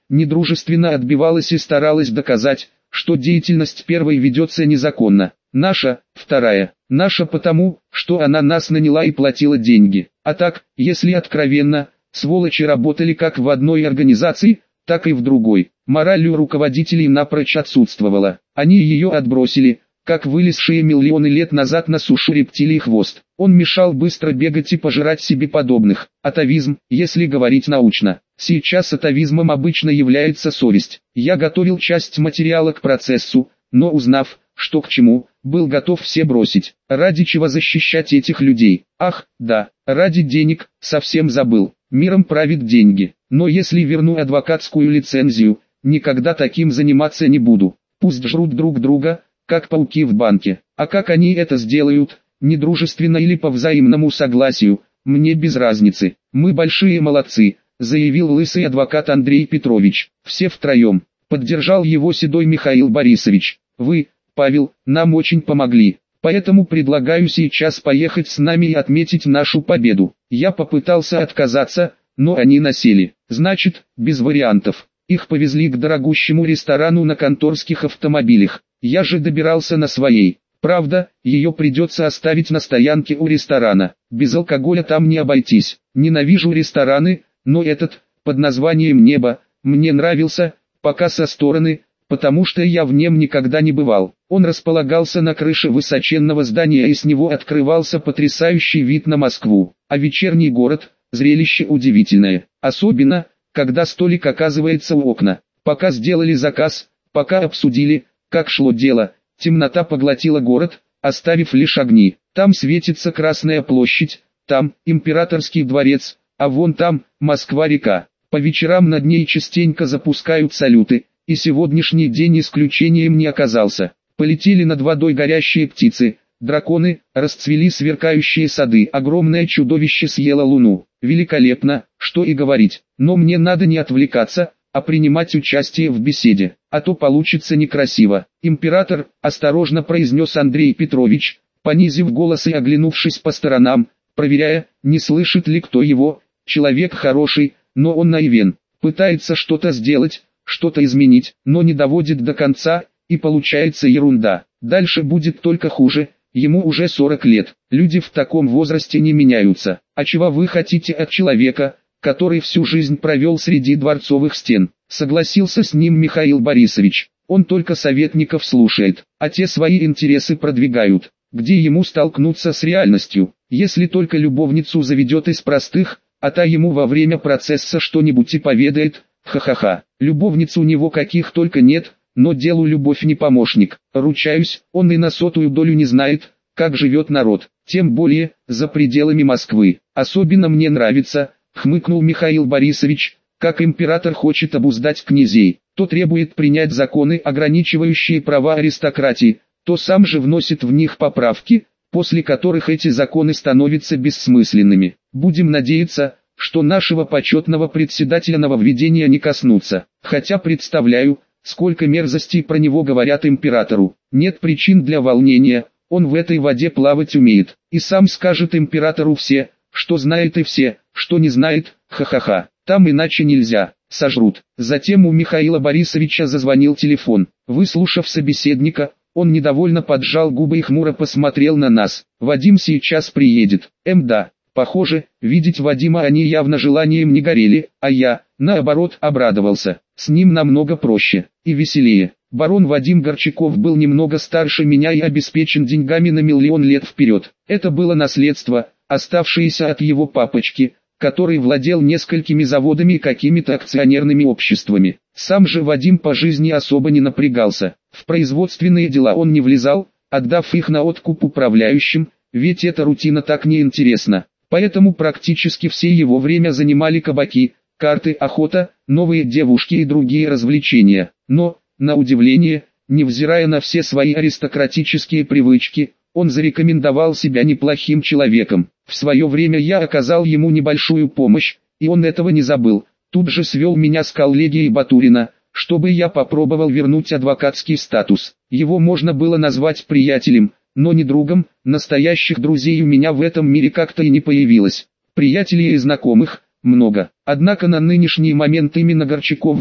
недружественно отбивалась и старалась доказать, что деятельность первой ведется незаконно. Наша, вторая, наша потому, что она нас наняла и платила деньги. А так, если откровенно, сволочи работали как в одной организации, так и в другой. Мораль у руководителей напрочь отсутствовала. Они ее отбросили, как вылезшие миллионы лет назад на сушу рептилий хвост. Он мешал быстро бегать и пожирать себе подобных. Атовизм, если говорить научно. Сейчас атовизмом обычно является совесть. Я готовил часть материала к процессу, но узнав, что к чему, был готов все бросить. Ради чего защищать этих людей? Ах, да, ради денег, совсем забыл. Миром правит деньги. Но если верну адвокатскую лицензию, никогда таким заниматься не буду. Пусть жрут друг друга, как пауки в банке. А как они это сделают, недружественно или по взаимному согласию, мне без разницы. Мы большие молодцы, заявил лысый адвокат Андрей Петрович. Все втроем. Поддержал его седой Михаил Борисович. Вы, Павел, нам очень помогли. Поэтому предлагаю сейчас поехать с нами и отметить нашу победу. Я попытался отказаться, но они насели. Значит, без вариантов. Их повезли к дорогущему ресторану на конторских автомобилях. Я же добирался на своей. Правда, ее придется оставить на стоянке у ресторана. Без алкоголя там не обойтись. Ненавижу рестораны, но этот, под названием «Небо», мне нравился, пока со стороны, потому что я в нем никогда не бывал. Он располагался на крыше высоченного здания и с него открывался потрясающий вид на Москву. А вечерний город – зрелище удивительное. Особенно, когда столик оказывается у окна. Пока сделали заказ, пока обсудили, как шло дело, темнота поглотила город, оставив лишь огни. Там светится Красная площадь, там Императорский дворец, а вон там Москва-река. По вечерам над ней частенько запускают салюты, и сегодняшний день исключением не оказался. Полетели над водой горящие птицы, драконы, расцвели сверкающие сады. Огромное чудовище съело луну. Великолепно, что и говорить. Но мне надо не отвлекаться, а принимать участие в беседе, а то получится некрасиво. Император, осторожно произнес Андрей Петрович, понизив голос и оглянувшись по сторонам, проверяя, не слышит ли кто его. Человек хороший, но он наивен, пытается что-то сделать, что-то изменить, но не доводит до конца, и получается ерунда. Дальше будет только хуже. Ему уже сорок лет, люди в таком возрасте не меняются. А чего вы хотите от человека, который всю жизнь провел среди дворцовых стен? Согласился с ним Михаил Борисович. Он только советников слушает, а те свои интересы продвигают. Где ему столкнуться с реальностью, если только любовницу заведет из простых, а та ему во время процесса что-нибудь и поведает? Ха-ха-ха, любовниц у него каких только нет, но делу любовь не помощник. Ручаюсь, он и на сотую долю не знает, как живет народ, тем более, за пределами Москвы. Особенно мне нравится, хмыкнул Михаил Борисович, как император хочет обуздать князей, то требует принять законы, ограничивающие права аристократии, то сам же вносит в них поправки, после которых эти законы становятся бессмысленными. Будем надеяться, что нашего почетного председателя нововведения не коснутся, хотя представляю, сколько мерзостей про него говорят императору. Нет причин для волнения, он в этой воде плавать умеет, и сам скажет императору все, что знает и все, что не знает, ха-ха-ха, там иначе нельзя, сожрут. Затем у Михаила Борисовича зазвонил телефон. Выслушав собеседника, он недовольно поджал губы и хмуро посмотрел на нас. Вадим сейчас приедет. Эм да, похоже, видеть Вадима они явно желанием не горели, а я, наоборот, обрадовался. С ним намного проще и веселее. Барон Вадим Горчаков был немного старше меня и обеспечен деньгами на миллион лет вперед. Это было наследство, оставшееся от его папочки, который владел несколькими заводами и какими-то акционерными обществами. Сам же Вадим по жизни особо не напрягался. В производственные дела он не влезал, отдав их на откуп управляющим, ведь эта рутина так неинтересна. Поэтому практически все его время занимали кабаки, карты, охота, новые девушки и другие развлечения. Но, на удивление, невзирая на все свои аристократические привычки, он зарекомендовал себя неплохим человеком. В свое время я оказал ему небольшую помощь, и он этого не забыл. Тут же свел меня с коллегией Батурина, чтобы я попробовал вернуть адвокатский статус. Его можно было назвать приятелем, но не другом. Настоящих друзей у меня в этом мире как-то и не появилось. Приятелей и знакомых много. Однако на нынешний момент именно Горчаков был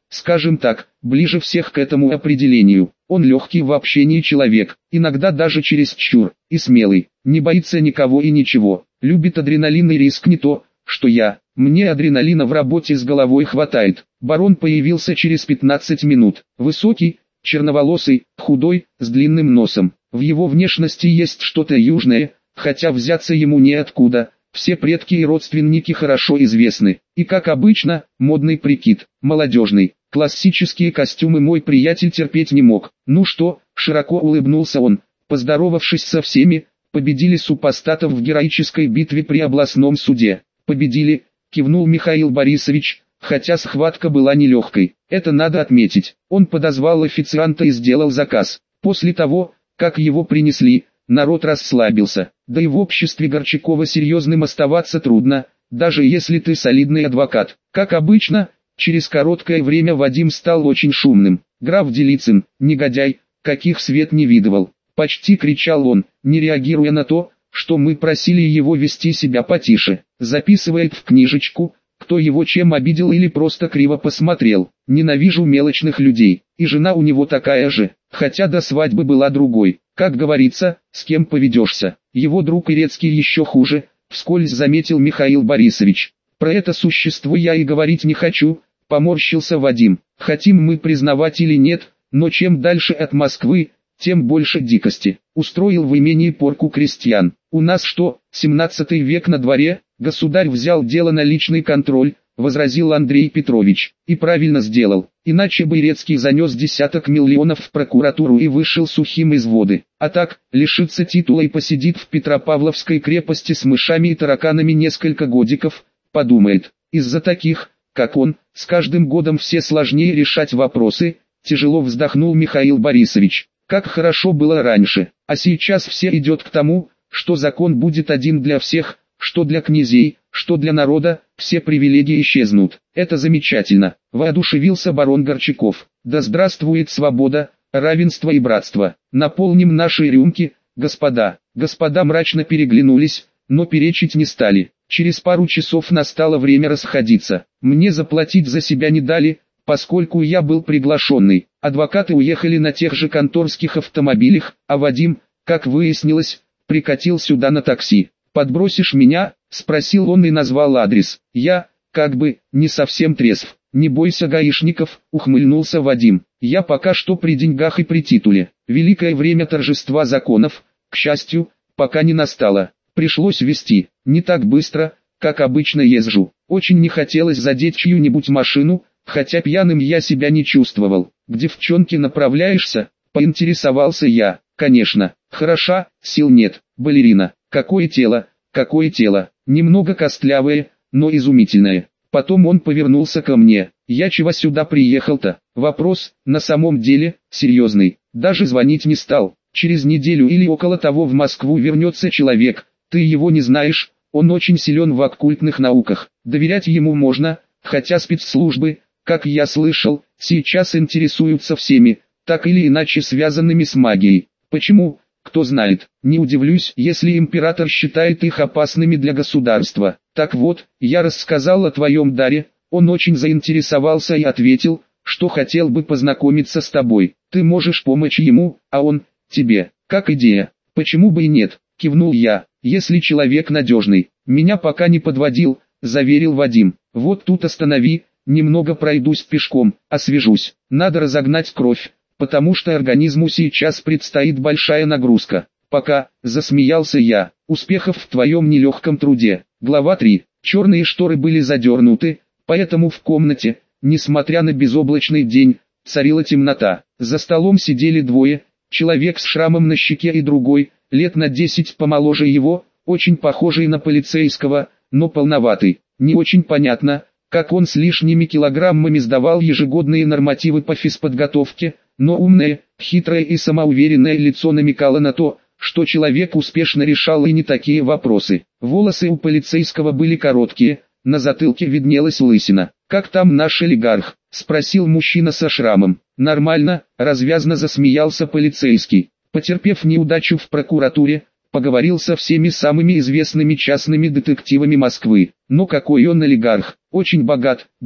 скажем так, ближе всех к этому определению. Он легкий в общении человек, иногда даже чересчур, и смелый, не боится никого и ничего, любит адреналин и риск не то, что я. Мне адреналина в работе с головой хватает. Барон появился через пятнадцать минут. Высокий, черноволосый, худой, с длинным носом. В его внешности есть что-то южное, хотя взяться ему неоткуда. Все предки и родственники хорошо известны. И как обычно, модный прикид, молодежный. Классические костюмы мой приятель терпеть не мог. Ну что, широко улыбнулся он, поздоровавшись со всеми, победили супостатов в героической битве при областном суде. Победили, кивнул Михаил Борисович, хотя схватка была нелегкой. Это надо отметить. Он подозвал официанта и сделал заказ. После того, как его принесли, народ расслабился. Да и в обществе Горчакова серьезным оставаться трудно, даже если ты солидный адвокат. Как обычно, через короткое время Вадим стал очень шумным. Граф Делицын, негодяй, каких свет не видывал. Почти кричал он, не реагируя на то, что мы просили его вести себя потише. Записывает в книжечку, кто его чем обидел или просто криво посмотрел. Ненавижу мелочных людей, и жена у него такая же, хотя до свадьбы была другой. Как говорится, с кем поведешься. Его друг Ирецкий еще хуже, вскользь заметил Михаил Борисович. Про это существо я и говорить не хочу, поморщился Вадим. Хотим мы признавать или нет, но чем дальше от Москвы, тем больше дикости. Устроил в имении порку крестьян. У нас что, семнадцатый век на дворе? Государь взял дело на личный контроль, возразил Андрей Петрович. И правильно сделал, иначе бы Ирецкий занес десяток миллионов в прокуратуру и вышел сухим из воды. А так, лишится титула и посидит в Петропавловской крепости с мышами и тараканами несколько годиков, подумает. Из-за таких, как он, с каждым годом все сложнее решать вопросы, тяжело вздохнул Михаил Борисович. Как хорошо было раньше, а сейчас все идет к тому, что закон будет один для всех, что для князей, что для народа, все привилегии исчезнут. Это замечательно, воодушевился барон Горчаков. Да здравствует свобода, равенство и братство. Наполним наши рюмки, господа. Господа мрачно переглянулись, но перечить не стали. Через пару часов настало время расходиться. Мне заплатить за себя не дали, поскольку я был приглашенный. Адвокаты уехали на тех же конторских автомобилях, а Вадим, как выяснилось, прикатил сюда на такси. «Подбросишь меня?» – спросил он и назвал адрес. Я, как бы, не совсем трезв. «Не бойся гаишников», – ухмыльнулся Вадим. «Я пока что при деньгах и при титуле. Великое время торжества законов, к счастью, пока не настало. Пришлось везти, не так быстро, как обычно езжу. Очень не хотелось задеть чью-нибудь машину, хотя пьяным я себя не чувствовал. К девчонке направляешься?» – поинтересовался я. «Конечно, хороша, сил нет, балерина. Какое тело, какое тело, немного костлявое, но изумительное». Потом он повернулся ко мне. «Я чего сюда приехал-то?» Вопрос, на самом деле, серьезный. Даже звонить не стал. Через неделю или около того в Москву вернется человек. Ты его не знаешь, он очень силен в оккультных науках. Доверять ему можно, хотя спецслужбы, как я слышал, сейчас интересуются всеми, так или иначе связанными с магией. Почему? Кто знает. Не удивлюсь, если император считает их опасными для государства. Так вот, я рассказал о твоем даре, он очень заинтересовался и ответил, что хотел бы познакомиться с тобой. Ты можешь помочь ему, а он, тебе. Как идея. Почему бы и нет, кивнул я, если человек надежный. Меня пока не подводил, заверил Вадим. Вот тут останови, немного пройдусь пешком, освежусь. Надо разогнать кровь, потому что организму сейчас предстоит большая нагрузка. Пока, засмеялся я, успехов в твоем нелегком труде. Глава три. Черные шторы были задернуты, поэтому в комнате, несмотря на безоблачный день, царила темнота. За столом сидели двое, человек с шрамом на щеке и другой, лет на десять помоложе его, очень похожий на полицейского, но полноватый. Не очень понятно, как он с лишними килограммами сдавал ежегодные нормативы по физподготовке, но умное, хитрое и самоуверенное лицо намекало на то, что человек успешно решал и не такие вопросы. Волосы у полицейского были короткие, на затылке виднелась лысина. «Как там наш олигарх?» – спросил мужчина со шрамом. «Нормально», – развязно засмеялся полицейский. Потерпев неудачу в прокуратуре, поговорил со всеми самыми известными частными детективами Москвы. Но какой он олигарх, очень богат, да,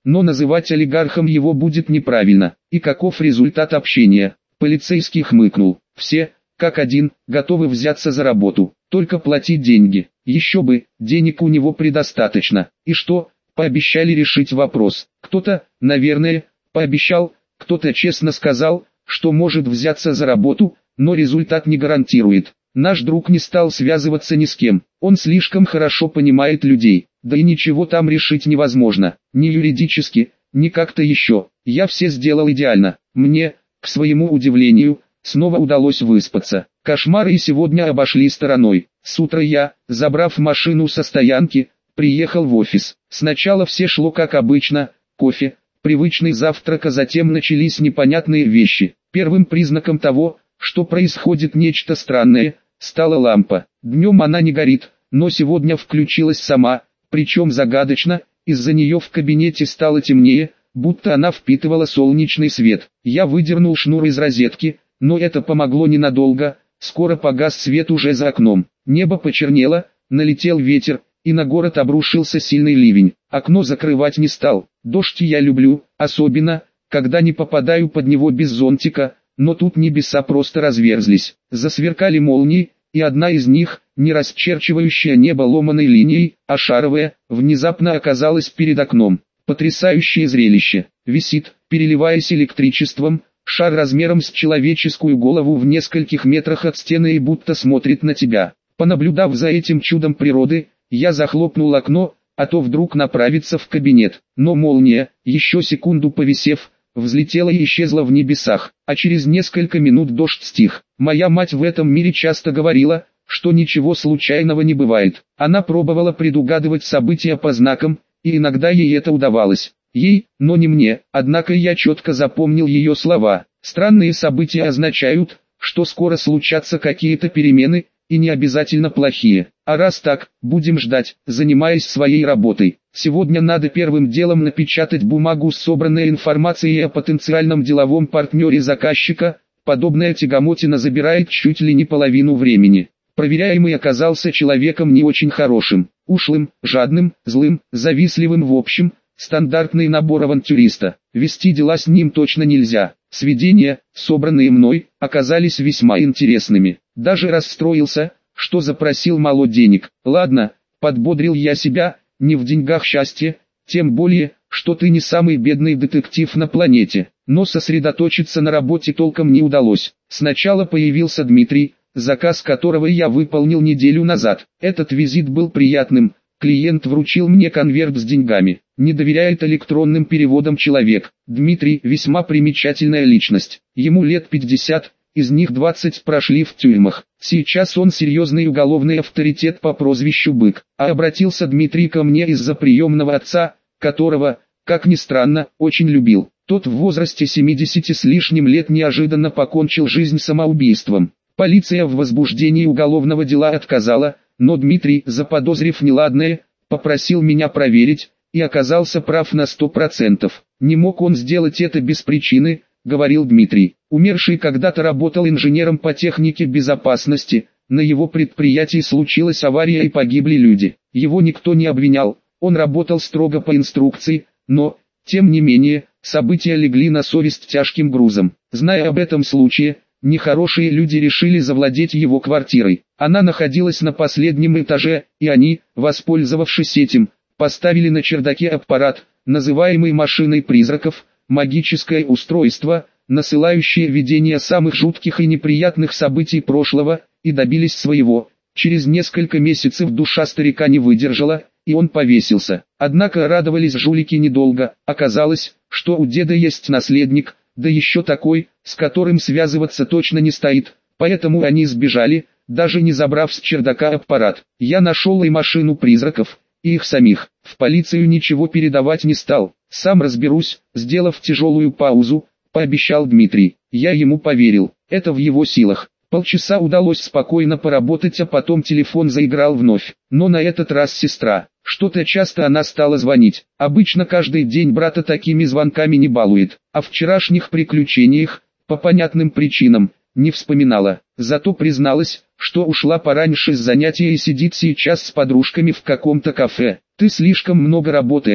но называть олигархом его будет неправильно. И каков результат общения? Полицейский хмыкнул. Все, как один, готовы взяться за работу, только платить деньги. Еще бы, денег у него предостаточно. И что, пообещали решить вопрос. Кто-то, наверное, пообещал, кто-то честно сказал, что может взяться за работу, но результат не гарантирует. Наш друг не стал связываться ни с кем, он слишком хорошо понимает людей, да и ничего там решить невозможно, ни юридически, ни как-то еще. Я все сделал идеально. Мне, к своему удивлению, снова удалось выспаться. Кошмары и сегодня обошли стороной. С утра я, забрав машину со стоянки, приехал в офис. Сначала все шло как обычно, кофе, привычный завтрак, а затем начались непонятные вещи. Первым признаком того, что происходит нечто странное, стала лампа. Днем она не горит, но сегодня включилась сама, причем загадочно, из-за нее в кабинете стало темнее, будто она впитывала солнечный свет. Я выдернул шнур из розетки, но это помогло ненадолго, скоро погас свет уже за окном. Небо почернело, налетел ветер, и на город обрушился сильный ливень. Окно закрывать не стал. Дождь я люблю, особенно, когда не попадаю под него без зонтика, но тут небеса просто разверзлись. Засверкали молнии, и одна из них, не расчерчивающая небо ломаной линией, а шаровая, внезапно оказалась перед окном. Потрясающее зрелище. Висит, переливаясь электричеством, шар размером с человеческую голову в нескольких метрах от стены и будто смотрит на тебя. Понаблюдав за этим чудом природы, я захлопнул окно, а то вдруг направится в кабинет. Но молния, еще секунду повисев, взлетела и исчезла в небесах, а через несколько минут дождь стих. Моя мать в этом мире часто говорила, что ничего случайного не бывает. Она пробовала предугадывать события по знакам, и иногда ей это удавалось. Ей, но не мне, однако я четко запомнил ее слова. Странные события означают, что скоро случатся какие-то перемены, и не обязательно плохие. А раз так, будем ждать, занимаясь своей работой. Сегодня надо первым делом напечатать бумагу с собранной информацией о потенциальном деловом партнере заказчика. Подобная тягомотина забирает чуть ли не половину времени. Проверяемый оказался человеком не очень хорошим, ушлым, жадным, злым, завистливым, в общем, стандартный набор авантюриста. Вести дела с ним точно нельзя. Сведения, собранные мной, оказались весьма интересными. Даже расстроился, что запросил мало денег. Ладно, подбодрил я себя, не в деньгах счастье, тем более, что ты не самый бедный детектив на планете. Но сосредоточиться на работе толком не удалось. Сначала появился Дмитрий, заказ которого я выполнил неделю назад. Этот визит был приятным. Клиент вручил мне конверт с деньгами. Не доверяет электронным переводам человек. Дмитрий весьма примечательная личность. Ему лет пятьдесят, из них двадцать прошли в тюрьмах. Сейчас он серьезный уголовный авторитет по прозвищу Бык. А обратился Дмитрий ко мне из-за приемного отца, которого, как ни странно, очень любил. Тот в возрасте семидесяти с лишним лет неожиданно покончил жизнь самоубийством. Полиция в возбуждении уголовного дела отказала, но Дмитрий, заподозрив неладное, попросил меня проверить, и оказался прав на сто процентов. Не мог он сделать это без причины, говорил Дмитрий. Умерший когда-то работал инженером по технике безопасности, на его предприятии случилась авария и погибли люди. Его никто не обвинял, он работал строго по инструкции, но, тем не менее, события легли на совесть тяжким грузом. Зная об этом случае, нехорошие люди решили завладеть его квартирой. Она находилась на последнем этаже, и они, воспользовавшись этим, поставили на чердаке аппарат, называемый машиной призраков, магическое устройство, насылающее видения самых жутких и неприятных событий прошлого, и добились своего. Через несколько месяцев душа старика не выдержала, и он повесился. Однако радовались жулики недолго. Оказалось, что у деда есть наследник, да еще такой, с которым связываться точно не стоит, поэтому они сбежали, даже не забрав с чердака аппарат. Я нашел и машину призраков, и их самих. В полицию ничего передавать не стал, сам разберусь, сделав тяжелую паузу, пообещал Дмитрий. Я ему поверил, это в его силах. Полчаса удалось спокойно поработать, а потом телефон заиграл вновь, но на этот раз сестра. Что-то часто она стала звонить. Обычно каждый день брата такими звонками не балует. О вчерашних приключениях, по понятным причинам, не вспоминала. Зато призналась, что ушла пораньше с занятия и сидит сейчас с подружками в каком-то кафе. «Ты слишком много работаешь», —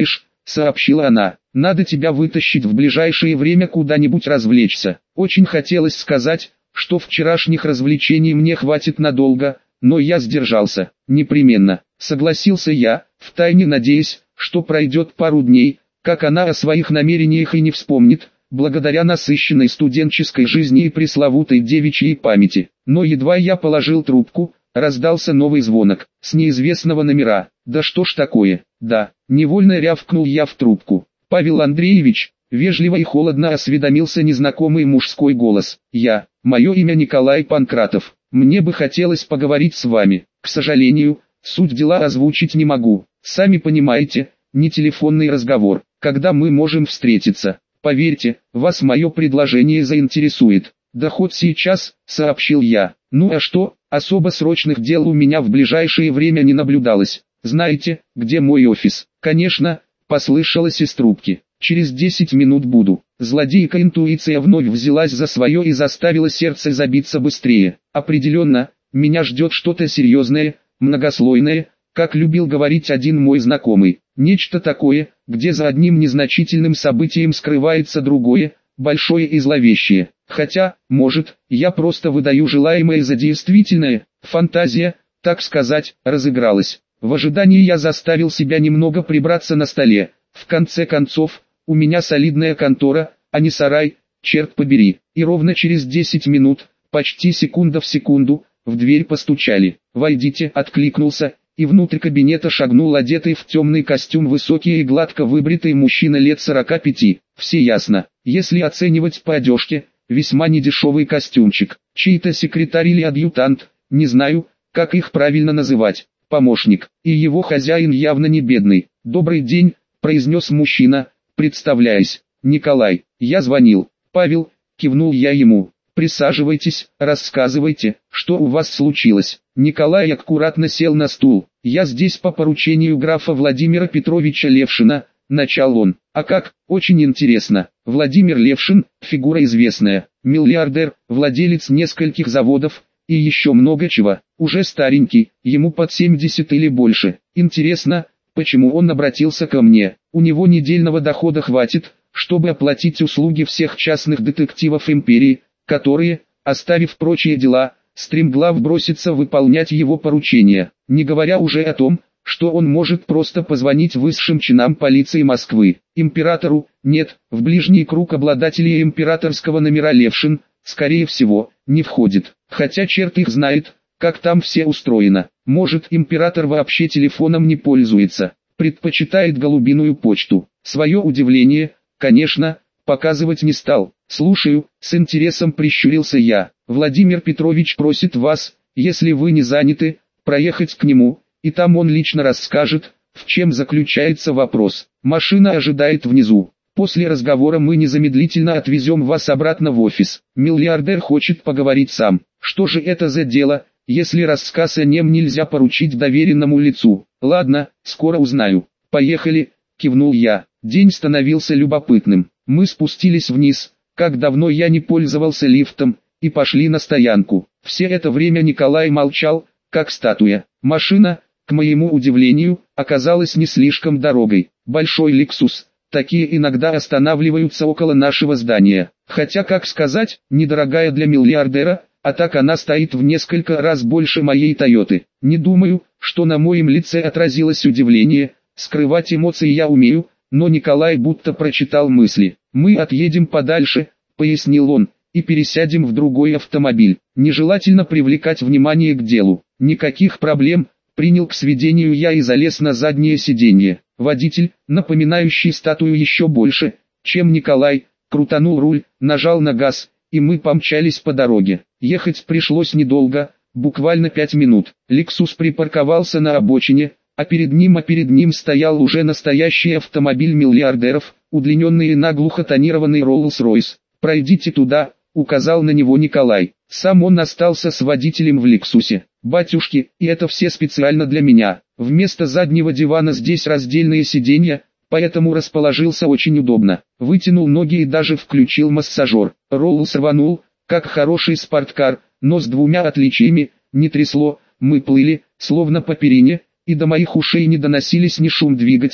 сообщила она. «Надо тебя вытащить в ближайшее время куда-нибудь развлечься». Очень хотелось сказать, что вчерашних развлечений мне хватит надолго, но я сдержался. «Непременно», согласился я, втайне надеясь, что пройдет пару дней, как она о своих намерениях и не вспомнит, благодаря насыщенной студенческой жизни и пресловутой девичьей памяти. Но едва я положил трубку, раздался новый звонок, с неизвестного номера. «Да что ж такое?» «Да», невольно рявкнул я в трубку. «Павел Андреевич», вежливо и холодно осведомился незнакомый мужской голос. «Я, мое имя Николай Панкратов, мне бы хотелось поговорить с вами. К сожалению, суть дела озвучить не могу. Сами понимаете, не телефонный разговор. Когда мы можем встретиться? Поверьте, вас мое предложение заинтересует». «Да хоть сейчас», сообщил я. «Ну а что, особо срочных дел у меня в ближайшее время не наблюдалось. Знаете, где мой офис?» «Конечно», послышалось из трубки. «Через десять минут буду». Злодейка интуиция вновь взялась за свое и заставила сердце забиться быстрее. Определенно, меня ждет что-то серьезное, многослойное, как любил говорить один мой знакомый. Нечто такое, где за одним незначительным событием скрывается другое, большое и зловещее. Хотя, может, я просто выдаю желаемое за действительное, фантазия, так сказать, разыгралась. В ожидании я заставил себя немного прибраться на столе. В конце концов, у меня солидная контора, а не сарай, черт побери. И ровно через десять минут, почти секунда в секунду, в дверь постучали. «Войдите», откликнулся, и внутрь кабинета шагнул одетый в темный костюм высокий и гладко выбритый мужчина лет сорока пяти. Все ясно, если оценивать по одежке, весьма недешевый костюмчик. Чей-то секретарь или адъютант, не знаю, как их правильно называть, помощник. И его хозяин явно не бедный. «Добрый день», произнес мужчина, представляясь. «Николай, я звонил». «Павел», кивнул я ему. «Присаживайтесь, рассказывайте, что у вас случилось». Николай аккуратно сел на стул. «Я здесь по поручению графа Владимира Петровича Левшина», начал он. «А как, очень интересно. Владимир Левшин, фигура известная, миллиардер, владелец нескольких заводов, и еще много чего, уже старенький, ему под семьдесят или больше. Интересно, почему он обратился ко мне? У него недельного дохода хватит, чтобы оплатить услуги всех частных детективов империи, которые, оставив прочие дела, стремглав бросятся выполнять его поручения, не говоря уже о том, что он может просто позвонить высшим чинам полиции Москвы. Императору, нет, в ближний круг обладателей императорского номера Левшин, скорее всего, не входит, хотя черт их знает, как там все устроено. Может, император вообще телефоном не пользуется, предпочитает голубиную почту. Свое удивление, конечно, показывать не стал. «Слушаю», с интересом прищурился я. «Владимир Петрович просит вас, если вы не заняты, проехать к нему, и там он лично расскажет, в чем заключается вопрос. Машина ожидает внизу. После разговора мы незамедлительно отвезем вас обратно в офис. Миллиардер хочет поговорить сам. Что же это за дело, если рассказ о нем нельзя поручить доверенному лицу? Ладно, скоро узнаю. Поехали», кивнул я. День становился любопытным. Мы спустились вниз, как давно я не пользовался лифтом, и пошли на стоянку. Все это время Николай молчал, как статуя. Машина, к моему удивлению, оказалась не слишком дорогой. Большой Lexus. Такие иногда останавливаются около нашего здания. Хотя, как сказать, недорогая для миллиардера, а так она стоит в несколько раз больше моей Тойоты. Не думаю, что на моем лице отразилось удивление. Скрывать эмоции я умею, но Николай будто прочитал мысли. «Мы отъедем подальше», — пояснил он, — «и пересядем в другой автомобиль. Нежелательно привлекать внимание к делу». «Никаких проблем», — принял к сведению я и залез на заднее сиденье. Водитель, напоминающий статую еще больше, чем Николай, крутанул руль, нажал на газ, и мы помчались по дороге. Ехать пришлось недолго, буквально пять минут. Lexus припарковался на обочине, а перед ним, а перед ним стоял уже настоящий автомобиль миллиардеров, удлиненный и наглухо тонированный Rolls-Royce. «Пройдите туда», — указал на него Николай. Сам он остался с водителем в Лексусе. «Батюшки, и это все специально для меня. Вместо заднего дивана здесь раздельные сиденья, поэтому расположился очень удобно. Вытянул ноги и даже включил массажер. Роллс рванул, как хороший спорткар, но с двумя отличиями, не трясло, мы плыли, словно по перине, и до моих ушей не доносились ни шум двигателя,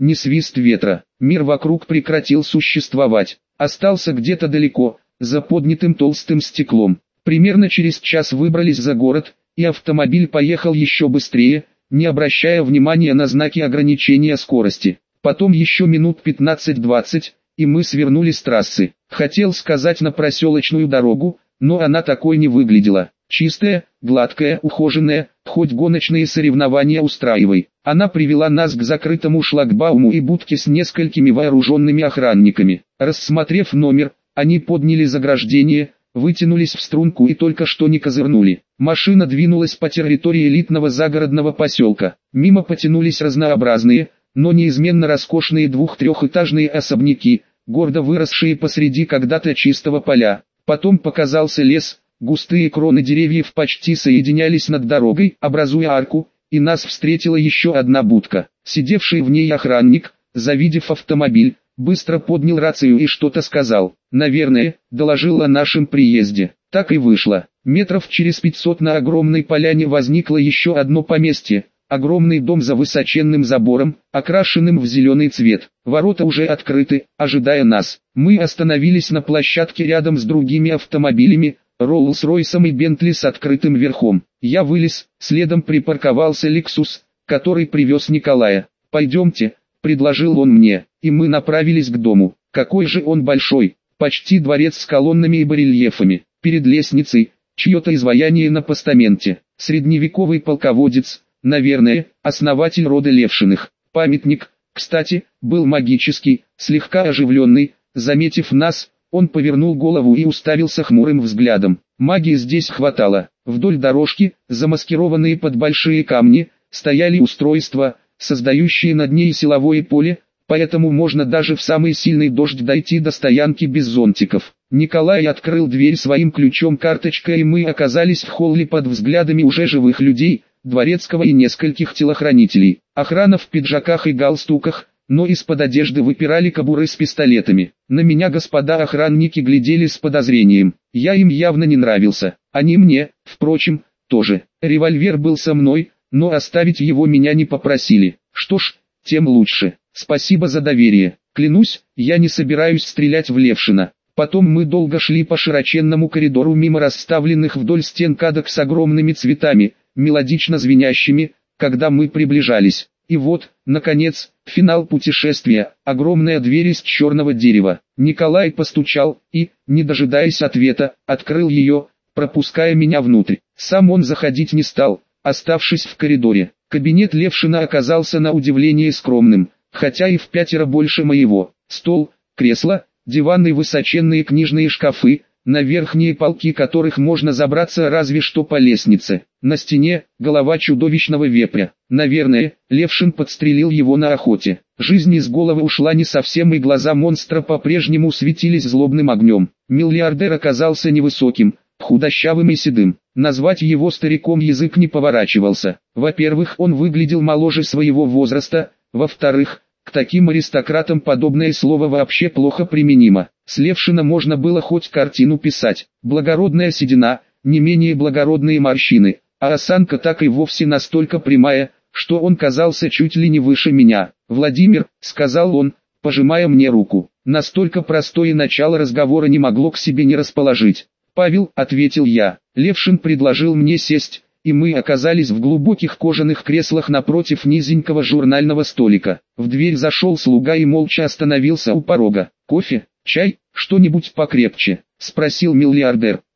ни свист ветра. Мир вокруг прекратил существовать, остался где-то далеко, за поднятым толстым стеклом. Примерно через час выбрались за город, и автомобиль поехал еще быстрее, не обращая внимания на знаки ограничения скорости. Потом еще минут пятнадцать-двадцать, и мы свернули с трассы. Хотел сказать на проселочную дорогу, но она такой не выглядела. Чистая, гладкая, ухоженная, хоть гоночные соревнования устраивай. Она привела нас к закрытому шлагбауму и будке с несколькими вооруженными охранниками. Рассмотрев номер, они подняли заграждение, вытянулись в струнку и только что не козырнули. Машина двинулась по территории элитного загородного поселка. Мимо потянулись разнообразные, но неизменно роскошные двух-трехэтажные особняки, гордо выросшие посреди когда-то чистого поля. Потом показался лес, густые кроны деревьев почти соединялись над дорогой, образуя арку, и нас встретила еще одна будка. Сидевший в ней охранник, завидев автомобиль, быстро поднял рацию и что-то сказал. Наверное, доложил о нашем приезде. Так и вышло. Метров через пятьсот на огромной поляне возникло еще одно поместье. Огромный дом за высоченным забором, окрашенным в зеленый цвет. Ворота уже открыты, ожидая нас. Мы остановились на площадке рядом с другими автомобилями, Роллс-Ройсом и Бентли с открытым верхом. Я вылез, следом припарковался Лексус, который привез Николая. «Пойдемте», — предложил он мне, и мы направились к дому. Какой же он большой, почти дворец с колоннами и барельефами. Перед лестницей, чье-то изваяние на постаменте. Средневековый полководец, наверное, основатель рода Левшиных. Памятник, кстати, был магический, слегка оживленный. Заметив нас, он повернул голову и уставился хмурым взглядом. Магии здесь хватало. Вдоль дорожки, замаскированные под большие камни, стояли устройства, создающие над ней силовое поле, поэтому можно даже в самый сильный дождь дойти до стоянки без зонтиков. Николай открыл дверь своим ключом-карточкой, и мы оказались в холле под взглядами уже живых людей, дворецкого и нескольких телохранителей. Охрана в пиджаках и галстуках, но из-под одежды выпирали кобуры с пистолетами. На меня господа охранники глядели с подозрением. Я им явно не нравился. Они мне, впрочем, тоже. Револьвер был со мной, но оставить его меня не попросили. Что ж, тем лучше. Спасибо за доверие. Клянусь, я не собираюсь стрелять в Левшина. Потом мы долго шли по широченному коридору мимо расставленных вдоль стен кадок с огромными цветами, мелодично звенящими, когда мы приближались. И вот, наконец, финал путешествия, огромная дверь из черного дерева. Николай постучал и, не дожидаясь ответа, открыл ее, пропуская меня внутрь. Сам он заходить не стал, оставшись в коридоре. Кабинет Левшина оказался на удивление скромным, хотя и в пятеро больше моего. Стол, кресло, диваны и высоченные книжные шкафы, на верхние полки которых можно забраться разве что по лестнице. На стене голова чудовищного вепря. Наверное, Левшин подстрелил его на охоте. Жизнь из головы ушла не совсем, и глаза монстра по-прежнему светились злобным огнем. Миллиардер оказался невысоким, худощавым и седым. Назвать его стариком язык не поворачивался. Во-первых, он выглядел моложе своего возраста, во-вторых, к таким аристократам подобное слово вообще плохо применимо. С Левшина можно было хоть картину писать. Благородная седина, не менее благородные морщины, а осанка так и вовсе настолько прямая, что он казался чуть ли не выше меня. «Владимир», — сказал он, пожимая мне руку. Настолько простое начало разговора не могло к себе не расположить. «Павел», — ответил я. Левшин предложил мне сесть, и мы оказались в глубоких кожаных креслах напротив низенького журнального столика. В дверь зашел слуга и молча остановился у порога. «Кофе, чай, что-нибудь покрепче?» — спросил миллиардер.